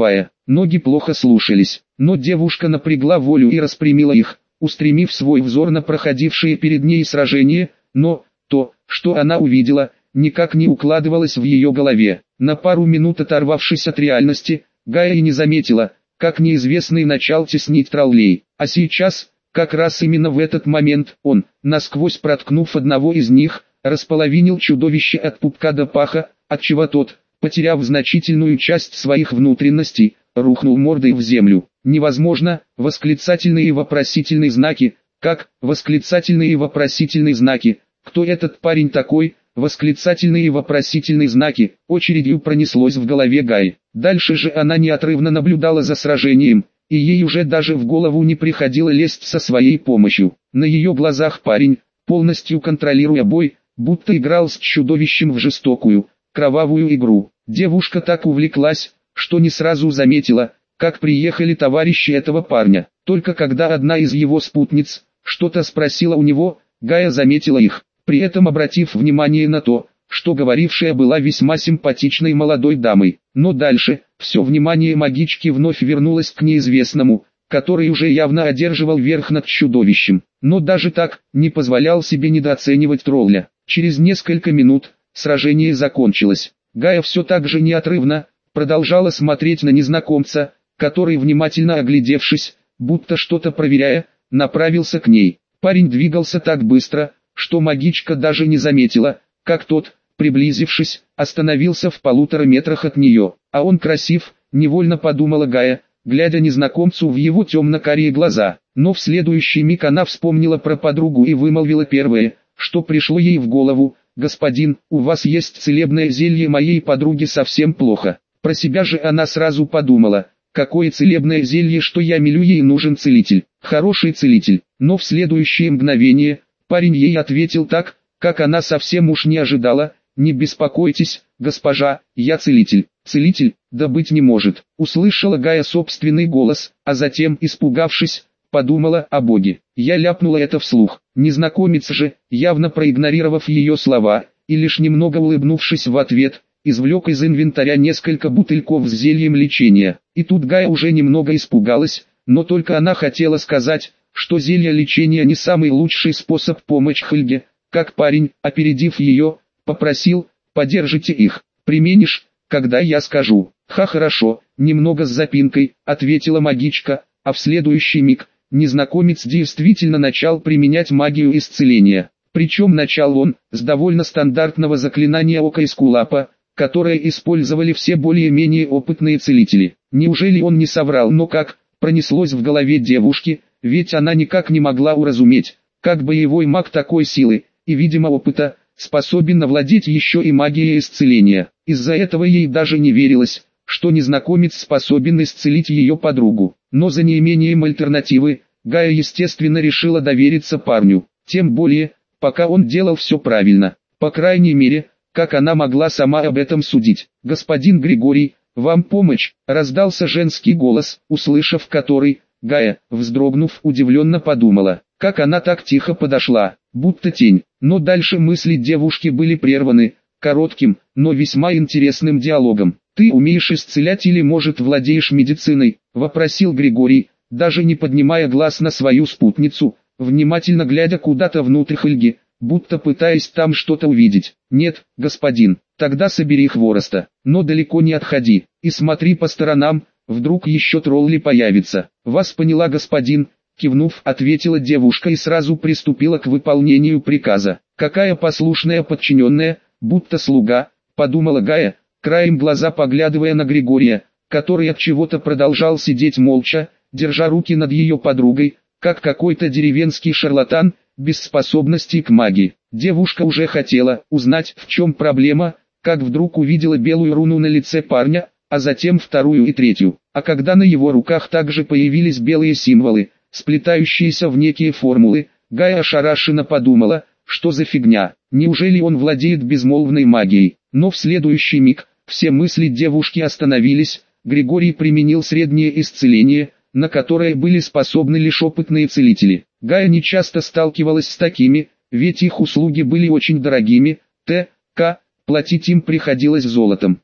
ноги плохо слушались, но девушка напрягла волю и распрямила их, устремив свой взор на проходившие перед ней сражения, но то, что она увидела, никак не укладывалось в ее голове. На пару минут оторвавшись от реальности, Гая и не заметила, как неизвестный начал теснить троллей, а сейчас, как раз именно в этот момент, он, насквозь проткнув одного из них, располовинил чудовище от пупка до паха, отчего тот, потеряв значительную часть своих внутренностей, рухнул мордой в землю. Невозможно, восклицательные и вопросительные знаки, как, восклицательные и вопросительные знаки, кто этот парень такой, восклицательные и вопросительные знаки, очередью пронеслось в голове Гаи. Дальше же она неотрывно наблюдала за сражением, и ей уже даже в голову не приходило лезть со своей помощью. На ее глазах парень, полностью контролируя бой, будто играл с чудовищем в жестокую, кровавую игру. Девушка так увлеклась, что не сразу заметила, как приехали товарищи этого парня. Только когда одна из его спутниц что-то спросила у него, Гая заметила их, при этом обратив внимание на то, что говорившая была весьма симпатичной молодой дамой. Но дальше, все внимание магички вновь вернулось к неизвестному, который уже явно одерживал верх над чудовищем. Но даже так, не позволял себе недооценивать тролля. Через несколько минут, сражение закончилось. Гая все так же неотрывно продолжала смотреть на незнакомца, который, внимательно оглядевшись, будто что-то проверяя, направился к ней. Парень двигался так быстро, что магичка даже не заметила, как тот, приблизившись, остановился в 1,5 метрах от нее. А он красив, невольно подумала Гая, глядя незнакомцу в его темно-карие глаза. Но в следующий миг она вспомнила про подругу и вымолвила первое, что пришло ей в голову: «Господин, у вас есть целебное зелье, моей подруге совсем плохо». Про себя же она сразу подумала: какое целебное зелье, что я мелю, ей нужен целитель, хороший целитель. Но в следующее мгновение парень ей ответил так, как она совсем уж не ожидала: «Не беспокойтесь, госпожа, я целитель». «Целитель? Да быть не может», услышала Гая собственный голос, а затем, испугавшись, подумала: о боге. Я ляпнула это вслух. Незнакомец же, явно проигнорировав ее слова, и лишь немного улыбнувшись в ответ, извлек из инвентаря несколько бутыльков с зельем лечения. И тут Гая уже немного испугалась, но только она хотела сказать, что зелье лечения не самый лучший способ помочь Хельге, как парень, опередив ее, попросил: «Подержите их, применишь, когда я скажу». «Ха, хорошо», немного с запинкой, ответила магичка, а в следующий миг незнакомец действительно начал применять магию исцеления. Причем начал он с довольно стандартного заклинания Ока Эскулапа, которое использовали все более-менее опытные целители. Неужели он не соврал? Но как пронеслось в голове девушки, ведь она никак не могла уразуметь, как боевой маг такой силы и, видимо, опыта, способен овладеть еще и магией исцеления. Из-за этого ей даже не верилось, что незнакомец способен исцелить ее подругу. Но за неимением альтернативы, Гая естественно решила довериться парню, тем более, пока он делал все правильно, по крайней мере, как она могла сама об этом судить. «Господин Григорий, вам помощь», раздался женский голос, услышав который, Гая, вздрогнув, удивленно подумала, как она так тихо подошла, будто тень. Но дальше мысли девушки были прерваны коротким, но весьма интересным диалогом. «Ты умеешь исцелять или, может, владеешь медициной?» – вопросил Григорий, даже не поднимая глаз на свою спутницу, внимательно глядя куда-то внутрь Хельги, будто пытаясь там что-то увидеть. «Нет, господин, тогда собери хвороста, но далеко не отходи, и смотри по сторонам, вдруг еще тролли появится». «Вас поняла, господин», кивнув, ответила девушка и сразу приступила к выполнению приказа. «Какая послушная подчиненная, будто слуга», подумала Гая, краем глаза поглядывая на Григория, который от чего-то продолжал сидеть молча, держа руки над ее подругой, как какой-то деревенский шарлатан, без способностей к магии. Девушка уже хотела узнать, в чем проблема, как вдруг увидела белую руну на лице парня, а затем вторую и третью. А когда на его руках также появились белые символы, сплетающиеся в некие формулы, Гая ошарашенно подумала, что за фигня, неужели он владеет безмолвной магией? Но в следующий миг все мысли девушки остановились. Григорий применил среднее исцеление, на которое были способны лишь опытные целители. Гая не часто сталкивалась с такими, ведь их услуги были очень дорогими, платить им приходилось золотом.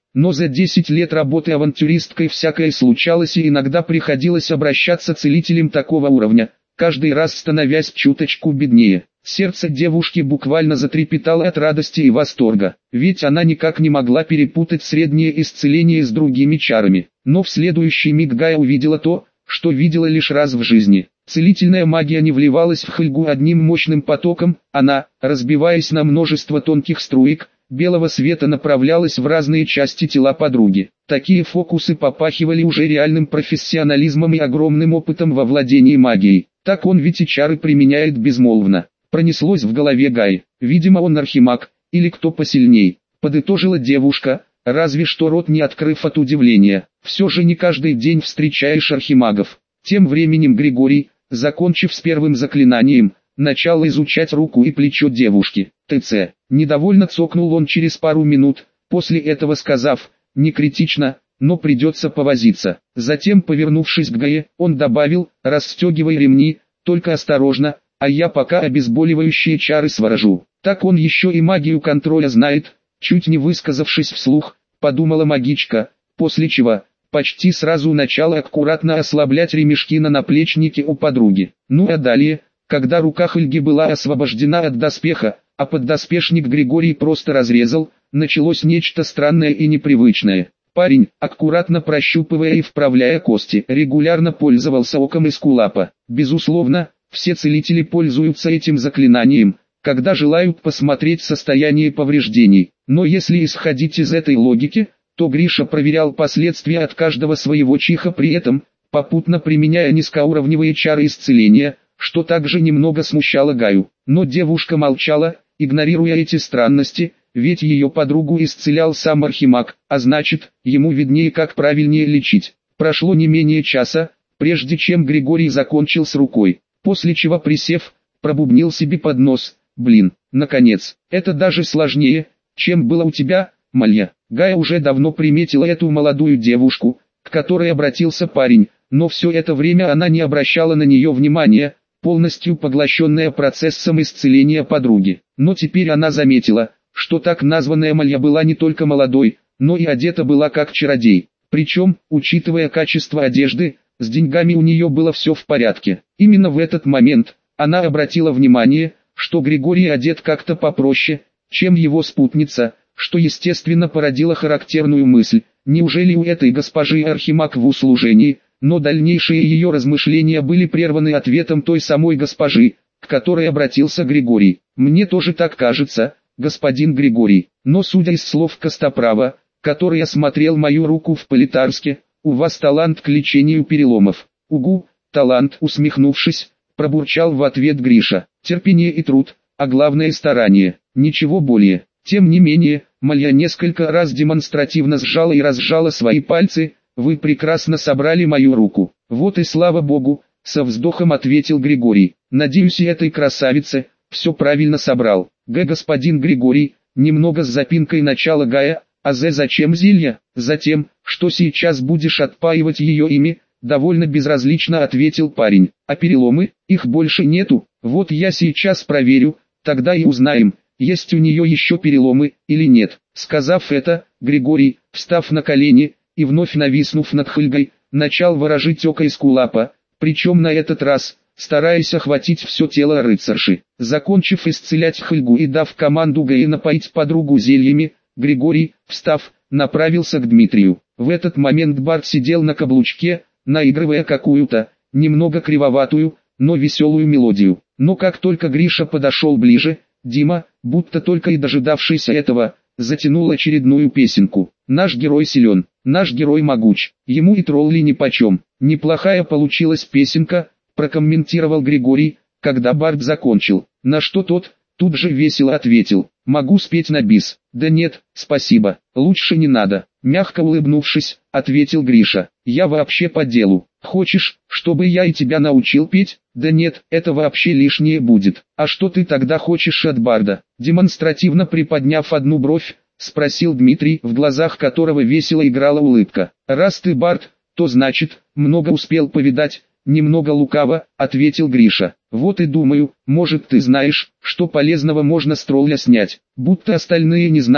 Но за 10 лет работы авантюристкой всякое случалось, и иногда приходилось обращаться к целителям такого уровня, каждый раз становясь чуточку беднее. Сердце девушки буквально затрепетало от радости и восторга, ведь она никак не могла перепутать среднее исцеление с другими чарами. Но в следующий миг Гая увидела то, что видела лишь раз в жизни. Целительная магия не вливалась в Хельгу одним мощным потоком, она, разбиваясь на множество тонких струек, белого света, направлялась в разные части тела подруги. Такие фокусы попахивали уже реальным профессионализмом и огромным опытом во владении магией. Так он ведь и чары применяет безмолвно. Пронеслось в голове Гаи. Видимо, он архимаг, или кто посильней. Подытожила девушка, разве что рот не открыв от удивления. Все же не каждый день встречаешь архимагов. Тем временем Григорий, закончив с первым заклинанием, начал изучать руку и плечо девушки. ТЦ. Недовольно цокнул он через пару минут, после этого сказав: «Не критично, но придется повозиться». Затем, повернувшись к Гае, он добавил: «Расстегивай ремни, только осторожно, а я пока обезболивающие чары сворожу». Так он еще и магию контроля знает, чуть не высказавшись вслух, подумала магичка, после чего почти сразу начала аккуратно ослаблять ремешки на наплечнике у подруги. Ну а далее, когда рука Хельги была освобождена от доспеха, а поддоспешник Григорий просто разрезал, началось нечто странное и непривычное. Парень, аккуратно прощупывая и вправляя кости, регулярно пользовался оком эскулапа. Безусловно, все целители пользуются этим заклинанием, когда желают посмотреть состояние повреждений. Но если исходить из этой логики, то Гриша проверял последствия от каждого своего чиха, при этом попутно применяя низкоуровневые чары исцеления, что также немного смущало Гаю. Но девушка молчала, игнорируя эти странности, ведь ее подругу исцелял сам архимаг, а значит, ему виднее, как правильнее лечить. Прошло не менее часа, прежде чем Григорий закончил с рукой, после чего, присев, пробубнил себе под нос: «Блин, наконец, это даже сложнее, чем было у тебя, Малья». Гая уже давно приметила эту молодую девушку, к которой обратился парень, но все это время она не обращала на нее внимания, полностью поглощенная процессом исцеления подруги. Но теперь она заметила, что так названная Малья была не только молодой, но и одета была как чародей. Причем, учитывая качество одежды, с деньгами у нее было все в порядке. Именно в этот момент она обратила внимание, что Григорий одет как-то попроще, чем его спутница, что естественно породило характерную мысль: неужели у этой госпожи архимаг в услужении? Но дальнейшие ее размышления были прерваны ответом той самой госпожи, к которой обратился Григорий. «Мне тоже так кажется, господин Григорий, но судя из слов Костоправа, который осмотрел мою руку в Политарске, у вас талант к лечению переломов». «Угу, талант», усмехнувшись, пробурчал в ответ Гриша. «Терпение и труд, а главное старание, ничего более». Тем не менее, Малья несколько раз демонстративно сжала и разжала свои пальцы. «Вы прекрасно собрали мою руку». «Вот и слава богу», — со вздохом ответил Григорий. «Надеюсь, и этой красавице все правильно собрал». «Господин Григорий», немного с запинкой начала Гая: «А зачем зелья?» «Затем, что сейчас будешь отпаивать ее ими», — довольно безразлично ответил парень. «А переломы, их больше нету? Вот я сейчас проверю, тогда и узнаем, есть у нее еще переломы или нет». Сказав это, Григорий, встав на колени и вновь нависнув над Хельгой, начал ворожить око эскулапа, причем на этот раз, стараясь охватить все тело рыцарши. Закончив исцелять Хельгу и дав команду Гае напоить подругу зельями, Григорий, встав, направился к Дмитрию. В этот момент Барт сидел на каблучке, наигрывая какую-то, немного кривоватую, но веселую мелодию. Но как только Гриша подошел ближе, Дима, будто только и дожидавшийся этого, затянул очередную песенку. «Наш герой силен, наш герой могуч, ему и тролли нипочем». «Неплохая получилась песенка», прокомментировал Григорий, когда Барт закончил. На что тот, тут же весело ответил: «Могу спеть на бис». «Да нет, спасибо, лучше не надо», мягко улыбнувшись, ответил Гриша. «Я вообще по делу. Хочешь, чтобы я и тебя научил петь?» «Да нет, это вообще лишнее будет». «А что ты тогда хочешь от Барда?» Демонстративно приподняв одну бровь, спросил Дмитрий, в глазах которого весело играла улыбка. «Раз ты Бард, то значит, много успел повидать», немного лукаво, ответил Гриша. «Вот и думаю, может ты знаешь, что полезного можно с тролля снять, будто остальные не знают»,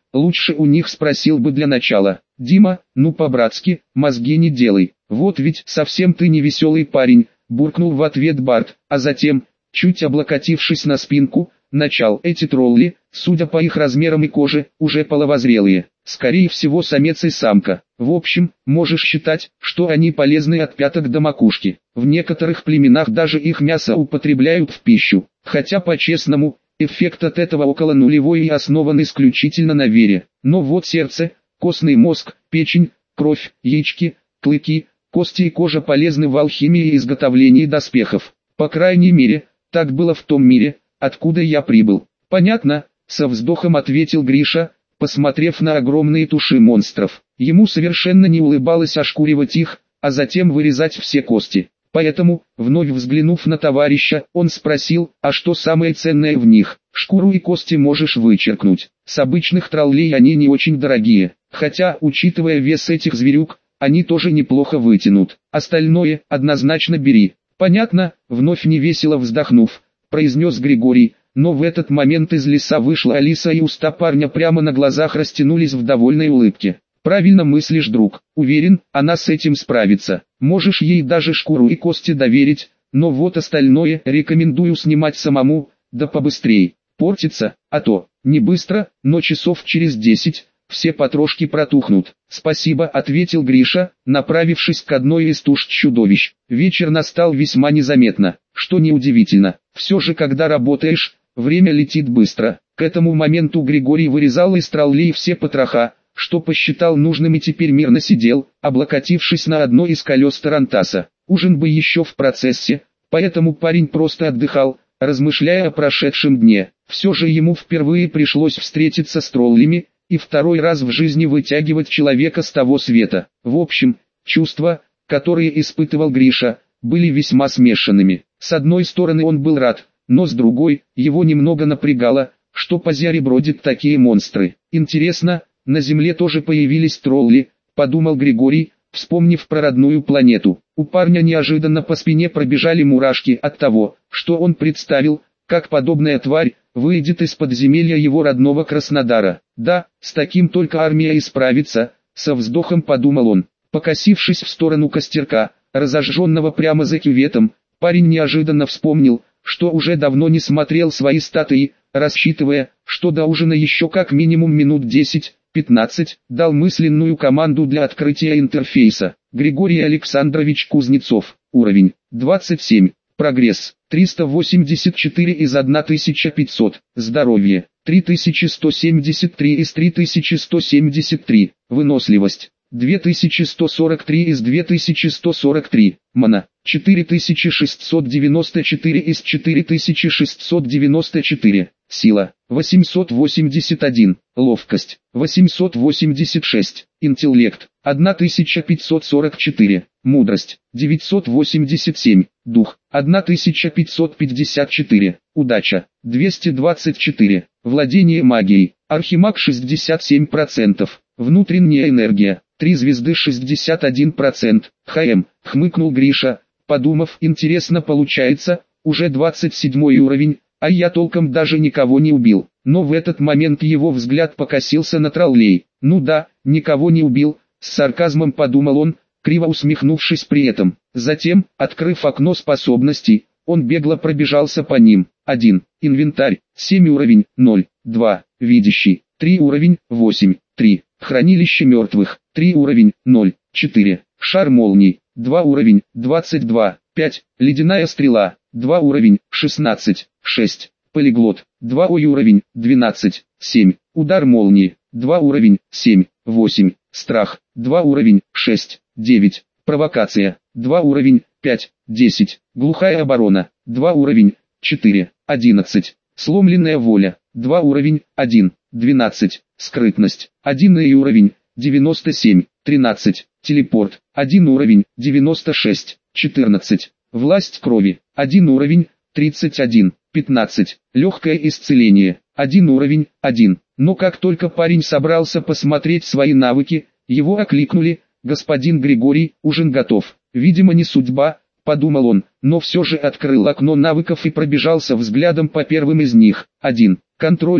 лучше у них спросил бы для начала. Дима, ну по-братски, мозги не делай, вот ведь совсем ты не веселый парень, буркнул в ответ Барт, а затем, чуть облокотившись на спинку, начал. Эти тролли, судя по их размерам и коже, уже половозрелые, скорее всего самец и самка. В общем, можешь считать, что они полезны от пяток до макушки. В некоторых племенах даже их мясо употребляют в пищу, хотя по-честному, эффект от этого около нулевой и основан исключительно на вере. Но вот сердце, костный мозг, печень, кровь, яички, клыки, кости и кожа полезны в алхимии и изготовлении доспехов. По крайней мере, так было в том мире, откуда я прибыл. Понятно, со вздохом ответил Гриша, посмотрев на огромные туши монстров. Ему совершенно не улыбалось ошкуривать их, а затем вырезать все кости. Поэтому, вновь взглянув на товарища, он спросил, а что самое ценное в них? Шкуру и кости можешь вычеркнуть. С обычных троллей они не очень дорогие, хотя, учитывая вес этих зверюк, они тоже неплохо вытянут. Остальное однозначно бери. Понятно, вновь невесело вздохнув, произнес Григорий, но в этот момент из леса вышла Алиса и уста парня прямо на глазах растянулись в довольной улыбке. Правильно мыслишь, друг, уверен, она с этим справится. Можешь ей даже шкуру и кости доверить, но вот остальное рекомендую снимать самому, да побыстрей. Портится, а то, не быстро, но часов через 10, все потрошки протухнут. Спасибо, ответил Гриша, направившись к одной из туш чудовищ. Вечер настал весьма незаметно, что неудивительно. Все же когда работаешь, время летит быстро. К этому моменту Григорий вырезал из троллей все потроха, что посчитал нужным, и теперь мирно сидел, облокотившись на одно из колес тарантаса. Ужин бы еще в процессе, поэтому парень просто отдыхал, размышляя о прошедшем дне. Все же ему впервые пришлось встретиться с троллями, и второй раз в жизни вытягивать человека с того света. В общем, чувства, которые испытывал Гриша, были весьма смешанными. С одной стороны он был рад, но с другой, его немного напрягало, что по Зяре бродят такие монстры. Интересно, на Земле тоже появились тролли, подумал Григорий, вспомнив про родную планету. У парня неожиданно по спине пробежали мурашки от того, что он представил, как подобная тварь выйдет из подземелья его родного Краснодара. Да, с таким только армия и справится, со вздохом подумал он. Покосившись в сторону костерка, разожженного прямо за кюветом, парень неожиданно вспомнил, что уже давно не смотрел свои статуи, рассчитывая, что до ужина еще как минимум минут 10-15, дал мысленную команду для открытия интерфейса. Григорий Александрович Кузнецов, уровень 27, прогресс 384 из 1500, здоровье 3173 из 3173, выносливость 2143 из 2143, мана 4694 из 4694, сила 881, ловкость 886, интеллект 1544, мудрость 987, дух 1554, удача 224, владение магией, архимаг 67%, внутренняя энергия 3 звезды 61%, ХМ, хмыкнул Гриша, подумав, интересно получается, уже 27 уровень, а я толком даже никого не убил. Но в этот момент его взгляд покосился на троллей. Ну да, никого не убил, с сарказмом подумал он, криво усмехнувшись при этом. Затем, открыв окно способностей, он бегло пробежался по ним. 1. Инвентарь, 7 уровень, 0, 2. Видящий, 3 уровень, 8, 3. Хранилище мертвых, 3 уровень, 0, 4. Шар молний, 2 уровень, 22, 5. Ледяная стрела, 2 уровень, 16, 6. Полиглот, 2 уровень, 12, 7. Удар молнии, 2 уровень, 7, 8. Страх, 2 уровень, 6, 9. Провокация, 2 уровень, 5, 10. Глухая оборона, 2 уровень, 4, 11. Сломленная воля, 2 уровень, 1, 12. Скрытность, 1 уровень, 97, 13. Телепорт, 1 уровень, 96, 14. Власть крови, 1 уровень, 31, 15. Легкое исцеление, 1 уровень, 1. Но как только парень собрался посмотреть свои навыки, его окликнули: «Господин Григорий, ужин готов». Видимо, не судьба, подумал он, но все же открыл окно навыков и пробежался взглядом по первым из них. 1. Контроль маны,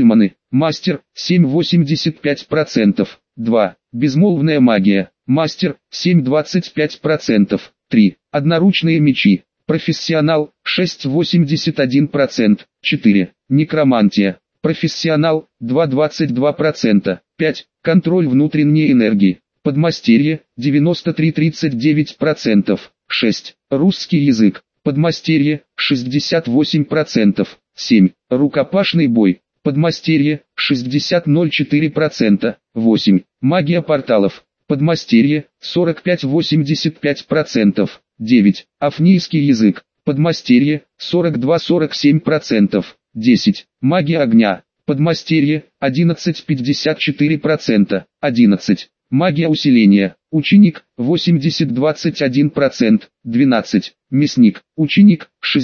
Мастер, 7,85%. 2. Безмолвная магия. Мастер, 7,25%. 3. Одноручные мечи. Профессионал, 6,81%. 4. Некромантия. Профессионал, 2,22%. 5. Контроль внутренней энергии. Подмастерье, 93,39%. 6. Русский язык. Подмастерье, 68%. 7. Рукопашный бой. Подмастерье, 60,04%. 8. Магия порталов. Подмастерье, 45,85%. 9. Афнийский язык. Подмастерье, 42,47%. 10. Магия огня. Подмастерье, 11,54%. 11. Магия усиления. Ученик, 80,21%. 12. Мясник. Ученик,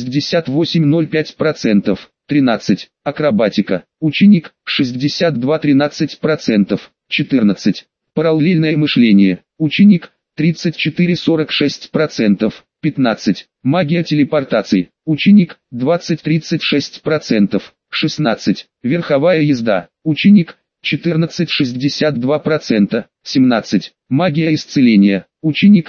68,05%. 13. Акробатика. Ученик, 62,13%. 14. Параллельное мышление. Ученик, 34,46%. 15. Магия телепортации. Ученик, 20,36%. 16. Верховая езда. Ученик, 14,62%. 17. Магия исцеления. Ученик,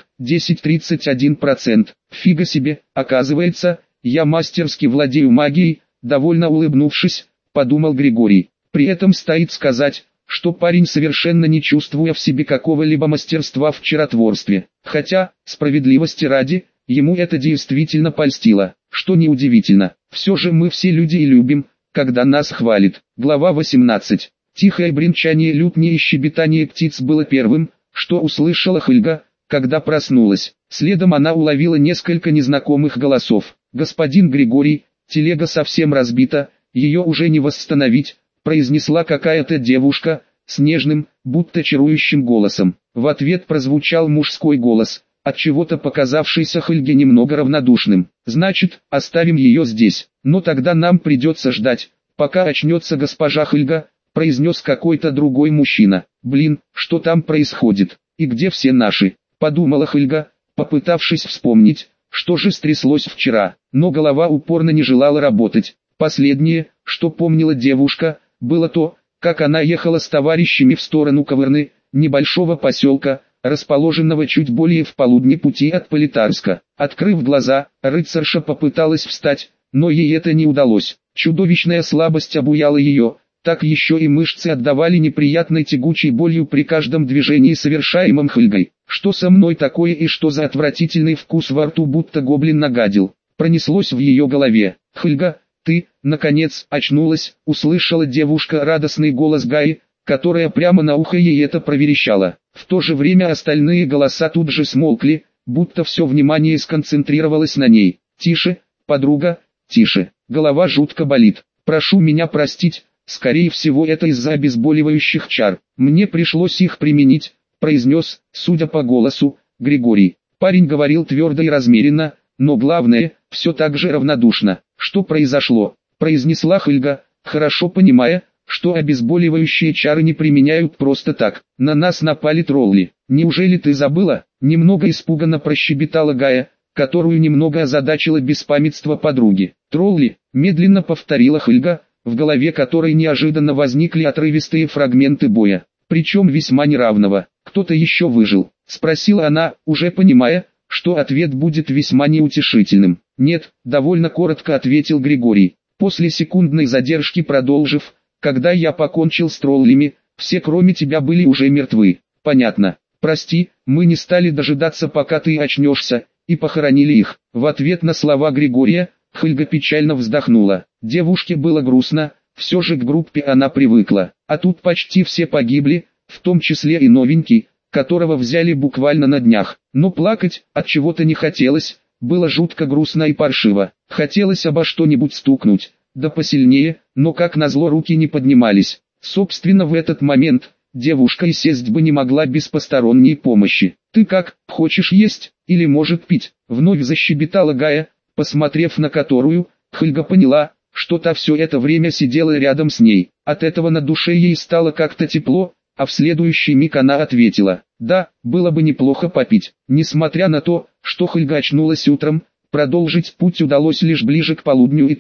10,31%. Фига себе, оказывается, я мастерски владею магией, довольно улыбнувшись, подумал Григорий. При этом стоит сказать, что парень совершенно не чувствуя в себе какого-либо мастерства в чаротворстве. Хотя, справедливости ради, ему это действительно польстило. Что неудивительно, все же мы все люди и любим, когда нас хвалят. Глава 18. Тихое бренчание лютни и щебетание птиц было первым, что услышала Хельга, когда проснулась. Следом она уловила несколько незнакомых голосов. «Господин Григорий, телега совсем разбита, ее уже не восстановить», произнесла какая-то девушка, с нежным, будто чарующим голосом. В ответ прозвучал мужской голос, отчего-то показавшийся Хельге немного равнодушным. «Значит, оставим ее здесь, но тогда нам придется ждать, пока очнется госпожа Хельга», произнес какой-то другой мужчина. «Блин, что там происходит, и где все наши?» подумала Хельга, попытавшись вспомнить, что же стряслось вчера, но голова упорно не желала работать. Последнее, что помнила девушка, было то, как она ехала с товарищами в сторону Ковырны, небольшого поселка, расположенного чуть более в полудне пути от Политарска. Открыв глаза, рыцарша попыталась встать, но ей это не удалось. Чудовищная слабость обуяла ее, так еще и мышцы отдавали неприятной тягучей болью при каждом движении, совершаемом Хельгой. «Что со мной такое и что за отвратительный вкус во рту, будто гоблин нагадил?» пронеслось в ее голове. «Хельга, ты, наконец, очнулась», услышала девушка радостный голос Гаи, которая прямо на ухо ей это проверещала. В то же время остальные голоса тут же смолкли, будто все внимание сконцентрировалось на ней. «Тише, подруга, тише, голова жутко болит. Прошу меня простить, скорее всего это из-за обезболивающих чар. Мне пришлось их применить», произнес, судя по голосу, Григорий. Парень говорил твердо и размеренно, но главное, все так же равнодушно. «Что произошло?» произнесла Хельга, хорошо понимая, что обезболивающие чары не применяют просто так. «На нас напали тролли. Неужели ты забыла?» Немного испуганно прощебетала Гая, которую немного озадачило беспамятство подруги. «Тролли», медленно повторила Хельга, в голове которой неожиданно возникли отрывистые фрагменты боя, причем весьма неравного. «Кто-то еще выжил?» спросила она, уже понимая, что ответ будет весьма неутешительным. «Нет», довольно коротко ответил Григорий, после секундной задержки продолжив: «Когда я покончил с троллями, все кроме тебя были уже мертвы». «Понятно. Прости, мы не стали дожидаться, пока ты очнешься, и похоронили их». В ответ на слова Григория, Хельга печально вздохнула. Девушке было грустно, все же к группе она привыкла, а тут почти все погибли, в том числе и новенький, которого взяли буквально на днях. Но плакать от чего-то не хотелось, было жутко грустно и паршиво. Хотелось обо что-нибудь стукнуть, да посильнее, но как назло руки не поднимались. Собственно, в этот момент девушка и сесть бы не могла без посторонней помощи. «Ты как, хочешь есть, или может пить?» вновь защебетала Гая, посмотрев на которую, Хельга поняла, что та все это время сидела рядом с ней. От этого на душе ей стало как-то тепло, а в следующий миг она ответила: «Да, было бы неплохо попить». Несмотря на то, что Хельга очнулась утром, продолжить путь удалось лишь ближе к полудню, и то,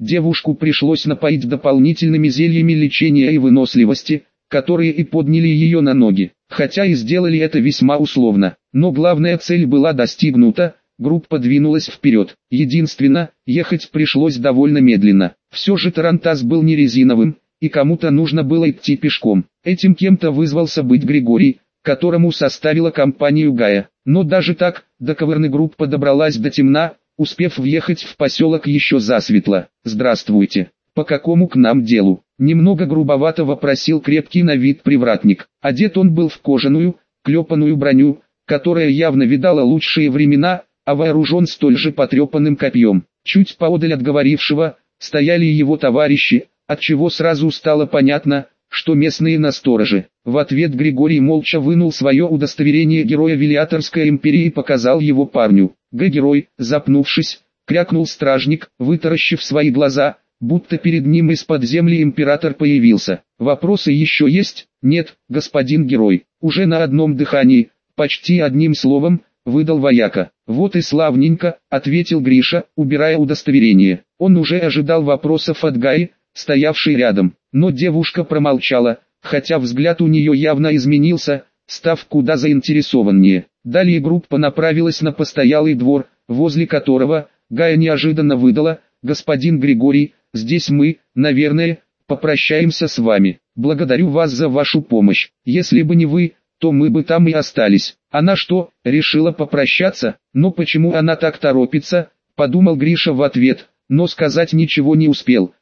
Девушку пришлось напоить дополнительными зельями лечения и выносливости, которые и подняли ее на ноги, хотя и сделали это весьма условно. Но главная цель была достигнута, группа двинулась вперед. Единственно, ехать пришлось довольно медленно. Все же тарантас был не резиновым, и кому-то нужно было идти пешком. Этим кем-то вызвался быть Григорий, которому составила компанию Гая. Но даже так, доковырная группа добралась до темна, успев въехать в поселок еще засветло. «Здравствуйте. По какому к нам делу?» Немного грубовато вопросил крепкий на вид привратник. Одет он был в кожаную, клепаную броню, которая явно видала лучшие времена, а вооружен столь же потрепанным копьем. Чуть поодаль от говорившего, стояли его товарищи, отчего сразу стало понятно, что местные настороже. В ответ Григорий молча вынул свое удостоверение героя Велиаторской империи и показал его парню. Герой, запнувшись, крякнул стражник, вытаращив свои глаза, будто перед ним из-под земли император появился. «Вопросы еще есть?» «Нет, господин герой». Уже на одном дыхании, почти одним словом, выдал вояка. «Вот и славненько», — ответил Гриша, убирая удостоверение. Он уже ожидал вопросов от Гаи, стоявшей рядом, но девушка промолчала, хотя взгляд у нее явно изменился, став куда заинтересованнее. Далее группа направилась на постоялый двор, возле которого Гая неожиданно выдала: «Господин Григорий, здесь мы, наверное, попрощаемся с вами. Благодарю вас за вашу помощь. Если бы не вы, то мы бы там и остались». Она что, решила попрощаться? Но почему она так торопится? Подумал Гриша в ответ, но сказать ничего не успел.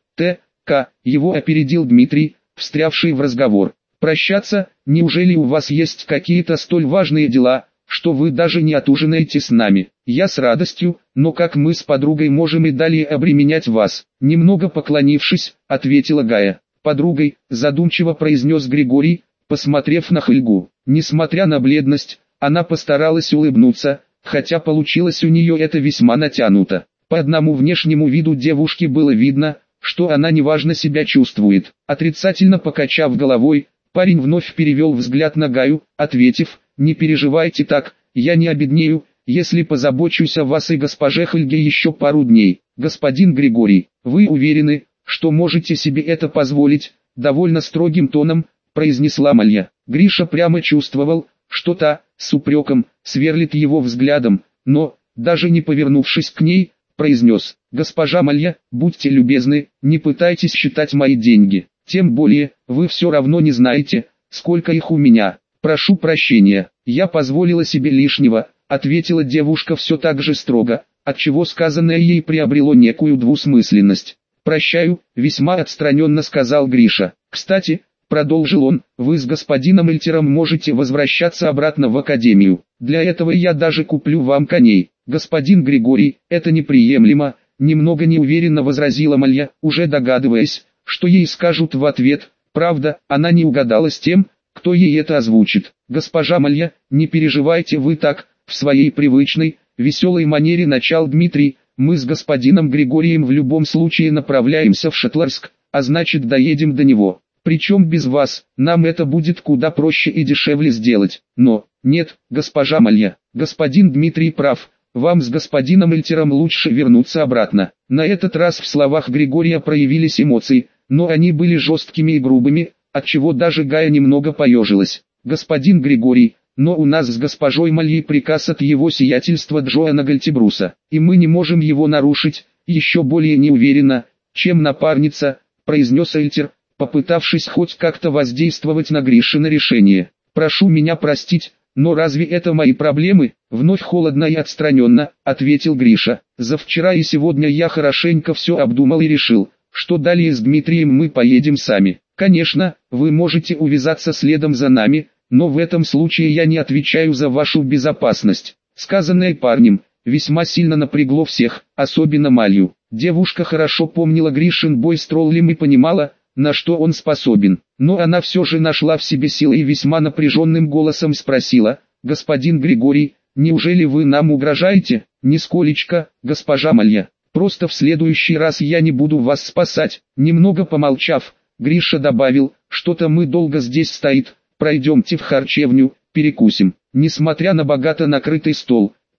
Его опередил Дмитрий, встрявший в разговор. «Прощаться? Неужели у вас есть какие-то столь важные дела, что вы даже не отужинаете с нами?» «Я с радостью, но как мы с подругой можем и далее обременять вас?» Немного поклонившись, ответила Гая. «Подругой», задумчиво произнес Григорий, посмотрев на Хельгу. Несмотря на бледность, она постаралась улыбнуться, хотя получилось у нее это весьма натянуто. По одному внешнему виду девушки было видно, что она неважно себя чувствует. Отрицательно покачав головой, парень вновь перевел взгляд на Гаю, ответив: «Не переживайте так, я не обеднею, если позабочусь о вас и госпоже Хельге еще пару дней. Господин Григорий, вы уверены, что можете себе это позволить?» Довольно строгим тоном произнесла Малья. Гриша прямо чувствовал, что та, с упреком, сверлит его взглядом, но, даже не повернувшись к ней, произнес: «Госпожа Малья, будьте любезны, не пытайтесь считать мои деньги, тем более, вы все равно не знаете, сколько их у меня. Прошу прощения, я позволила себе лишнего», ответила девушка все так же строго, отчего сказанное ей приобрело некую двусмысленность. «Прощаю», весьма отстраненно сказал Гриша. «Кстати», продолжил он, «вы с господином Эльтером можете возвращаться обратно в академию. Для этого я даже куплю вам коней». «Господин Григорий, это неприемлемо», немного неуверенно возразила Малья, уже догадываясь, что ей скажут в ответ. Правда, она не угадала с тем, кто ей это озвучит. «Госпожа Малья, не переживайте вы так», в своей привычной, веселой манере начал Дмитрий, «мы с господином Григорием в любом случае направляемся в Шатларск, а значит доедем до него. Причем без вас, нам это будет куда проще и дешевле сделать. Но, нет, госпожа Малья, господин Дмитрий прав, вам с господином Эльтером лучше вернуться обратно». На этот раз в словах Григория проявились эмоции, но они были жесткими и грубыми, отчего даже Гая немного поежилась. «Господин Григорий, но у нас с госпожой Мальей приказ от его сиятельства Джоана Гальтибруса, и мы не можем его нарушить», еще более неуверенно, чем напарница, произнес Эльтер, попытавшись хоть как-то воздействовать на Гришино решение. «Прошу меня простить, но разве это мои проблемы?» Вновь холодно и отстраненно, ответил Гриша. «За вчера и сегодня я хорошенько все обдумал и решил, что далее с Дмитрием мы поедем сами. Конечно, вы можете увязаться следом за нами, но в этом случае я не отвечаю за вашу безопасность». Сказанное парнем весьма сильно напрягло всех, особенно Малью. Девушка хорошо помнила Гришин бой с троллем и понимала, на что он способен. Но она все же нашла в себе силы и весьма напряженным голосом спросила: «Господин Григорий, неужели вы нам угрожаете?» «Нисколечко, госпожа Малья. Просто в следующий раз я не буду вас спасать». Немного помолчав, Гриша добавил: «Что-то мы долго здесь стоит, пройдемте в харчевню, перекусим». Несмотря на богато накрытый стол,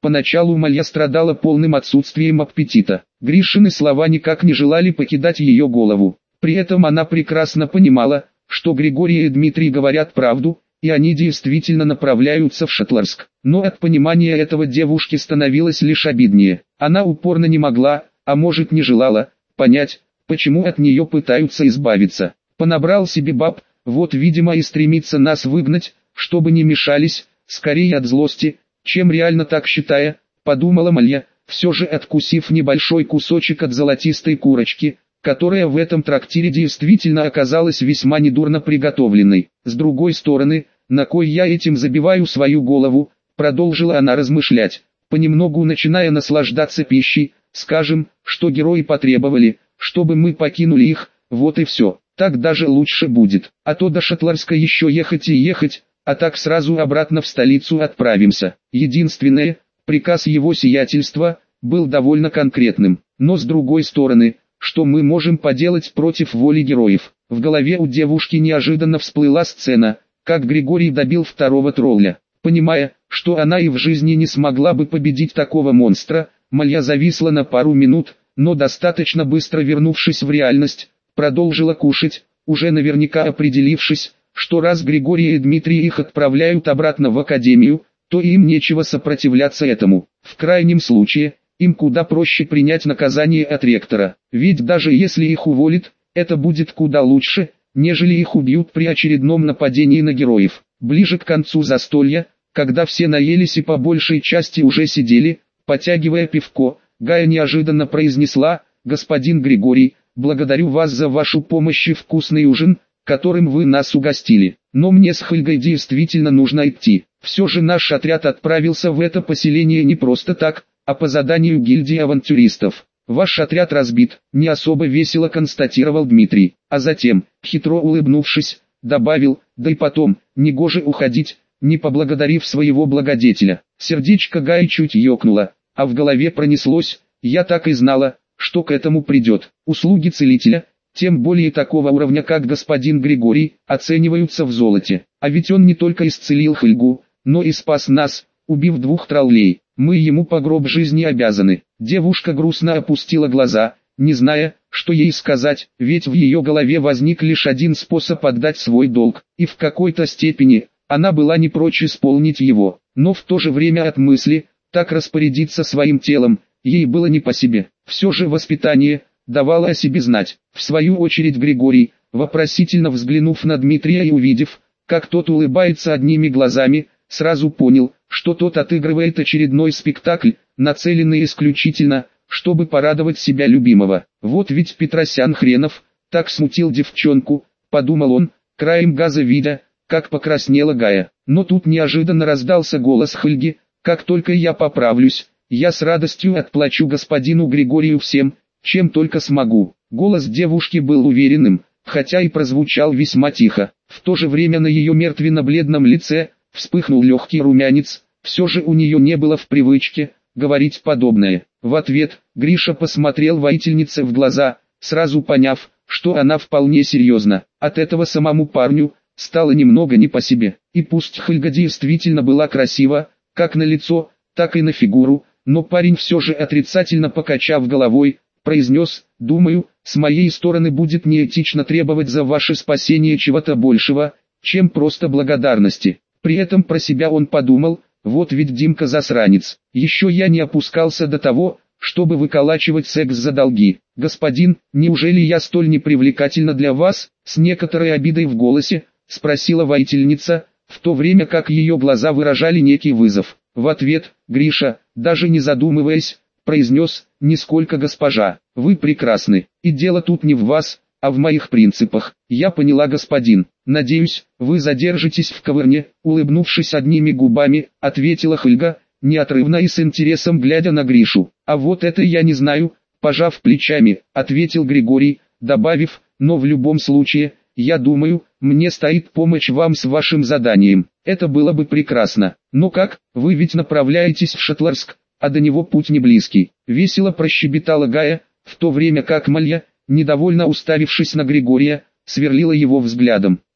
Поначалу Малья страдала полным отсутствием аппетита. Гришины слова никак не желали покидать ее голову. При этом она прекрасно понимала, что Григорий и Дмитрий говорят правду, и они действительно направляются в Шатларск. Но от понимания этого девушке становилось лишь обиднее. Она упорно не могла, а может не желала, понять, почему от нее пытаются избавиться. Понабрал себе баб, вот видимо и стремится нас выгнать, чтобы не мешались, скорее от злости, чем реально так считая, подумала Малья, все же откусив небольшой кусочек от золотистой курочки, которая в этом трактире действительно оказалась весьма недурно приготовленной. С другой стороны, на кой я этим забиваю свою голову, продолжила она размышлять, понемногу начиная наслаждаться пищей, скажем, что герои потребовали, чтобы мы покинули их, вот и все, так даже лучше будет, а то до Шатларска еще ехать и ехать, а так сразу обратно в столицу отправимся. Единственное, приказ его сиятельства, был довольно конкретным, но с другой стороны, что мы можем поделать против воли героев? В голове у девушки неожиданно всплыла сцена, как Григорий добил второго тролля. Понимая, что она и в жизни не смогла бы победить такого монстра, Малья зависла на пару минут, но достаточно быстро вернувшись в реальность, продолжила кушать, уже наверняка определившись, что раз Григорий и Дмитрий их отправляют обратно в академию, то им нечего сопротивляться этому. В крайнем случае, им куда проще принять наказание от ректора, ведь даже если их уволят, это будет куда лучше, нежели их убьют при очередном нападении на героев. Ближе к концу застолья, когда все наелись и по большей части уже сидели, потягивая пивко, Гая неожиданно произнесла: «Господин Григорий, благодарю вас за вашу помощь и вкусный ужин, которым вы нас угостили. Но мне с Хельгой действительно нужно идти. Все же наш отряд отправился в это поселение не просто так, а по заданию гильдии авантюристов. Ваш отряд разбит», — не особо весело констатировал Дмитрий. А затем, хитро улыбнувшись, добавил: «Да и потом, негоже уходить, не поблагодарив своего благодетеля». Сердечко Гаи чуть ёкнуло, а в голове пронеслось: «Я так и знала, что к этому придет». Услуги целителя, тем более такого уровня как господин Григорий, оцениваются в золоте. А ведь он не только исцелил Хельгу, но и спас нас, убив 2 троллей. Мы ему по гроб жизни обязаны. Девушка грустно опустила глаза, не зная, что ей сказать, ведь в ее голове возник лишь один способ отдать свой долг, и в какой-то степени она была не прочь исполнить его. Но в то же время от мысли, так распорядиться своим телом, ей было не по себе. Все же воспитание давало о себе знать. В свою очередь Григорий, вопросительно взглянув на Дмитрия и увидев, как тот улыбается одними глазами, сразу понял, что тот отыгрывает очередной спектакль, нацеленный исключительно, чтобы порадовать себя любимого. Вот ведь Петросян хренов, так смутил девчонку, подумал он, краем глаза видя, как покраснела Гая. Но тут неожиданно раздался голос Хельги: «Как только я поправлюсь, я с радостью отплачу господину Григорию всем, чем только смогу». Голос девушки был уверенным, хотя и прозвучал весьма тихо. В то же время на ее мертвенно-бледном лице вспыхнул легкий румянец, все же у нее не было в привычке говорить подобное. В ответ Гриша посмотрел воительнице в глаза, сразу поняв, что она вполне серьезна. От этого самому парню стало немного не по себе. И пусть Хельга действительно была красива, как на лицо, так и на фигуру, но парень все же отрицательно покачав головой, произнес: «Думаю, с моей стороны будет неэтично требовать за ваше спасение чего-то большего, чем просто благодарности». При этом про себя он подумал: вот ведь Димка засранец. Еще я не опускался до того, чтобы выколачивать секс за долги. «Господин, неужели я столь непривлекательна для вас?» С некоторой обидой в голосе спросила воительница, в то время как ее глаза выражали некий вызов. В ответ Гриша, даже не задумываясь, произнес: «Нисколько, госпожа, вы прекрасны, и дело тут не в вас, а в моих принципах». «Я поняла, господин. Надеюсь, вы задержитесь в Ковырне», улыбнувшись одними губами, ответила Хельга, неотрывно и с интересом глядя на Гришу. «А вот это я не знаю», пожав плечами, ответил Григорий, добавив: «но в любом случае, я думаю, мне стоит помочь вам с вашим заданием. Это было бы прекрасно. Но как, вы ведь направляетесь в Шатларск, а до него путь не близкий», весело прощебетала Гая, в то время как Малья, недовольно уставившись на Григория, сверлила его взглядом.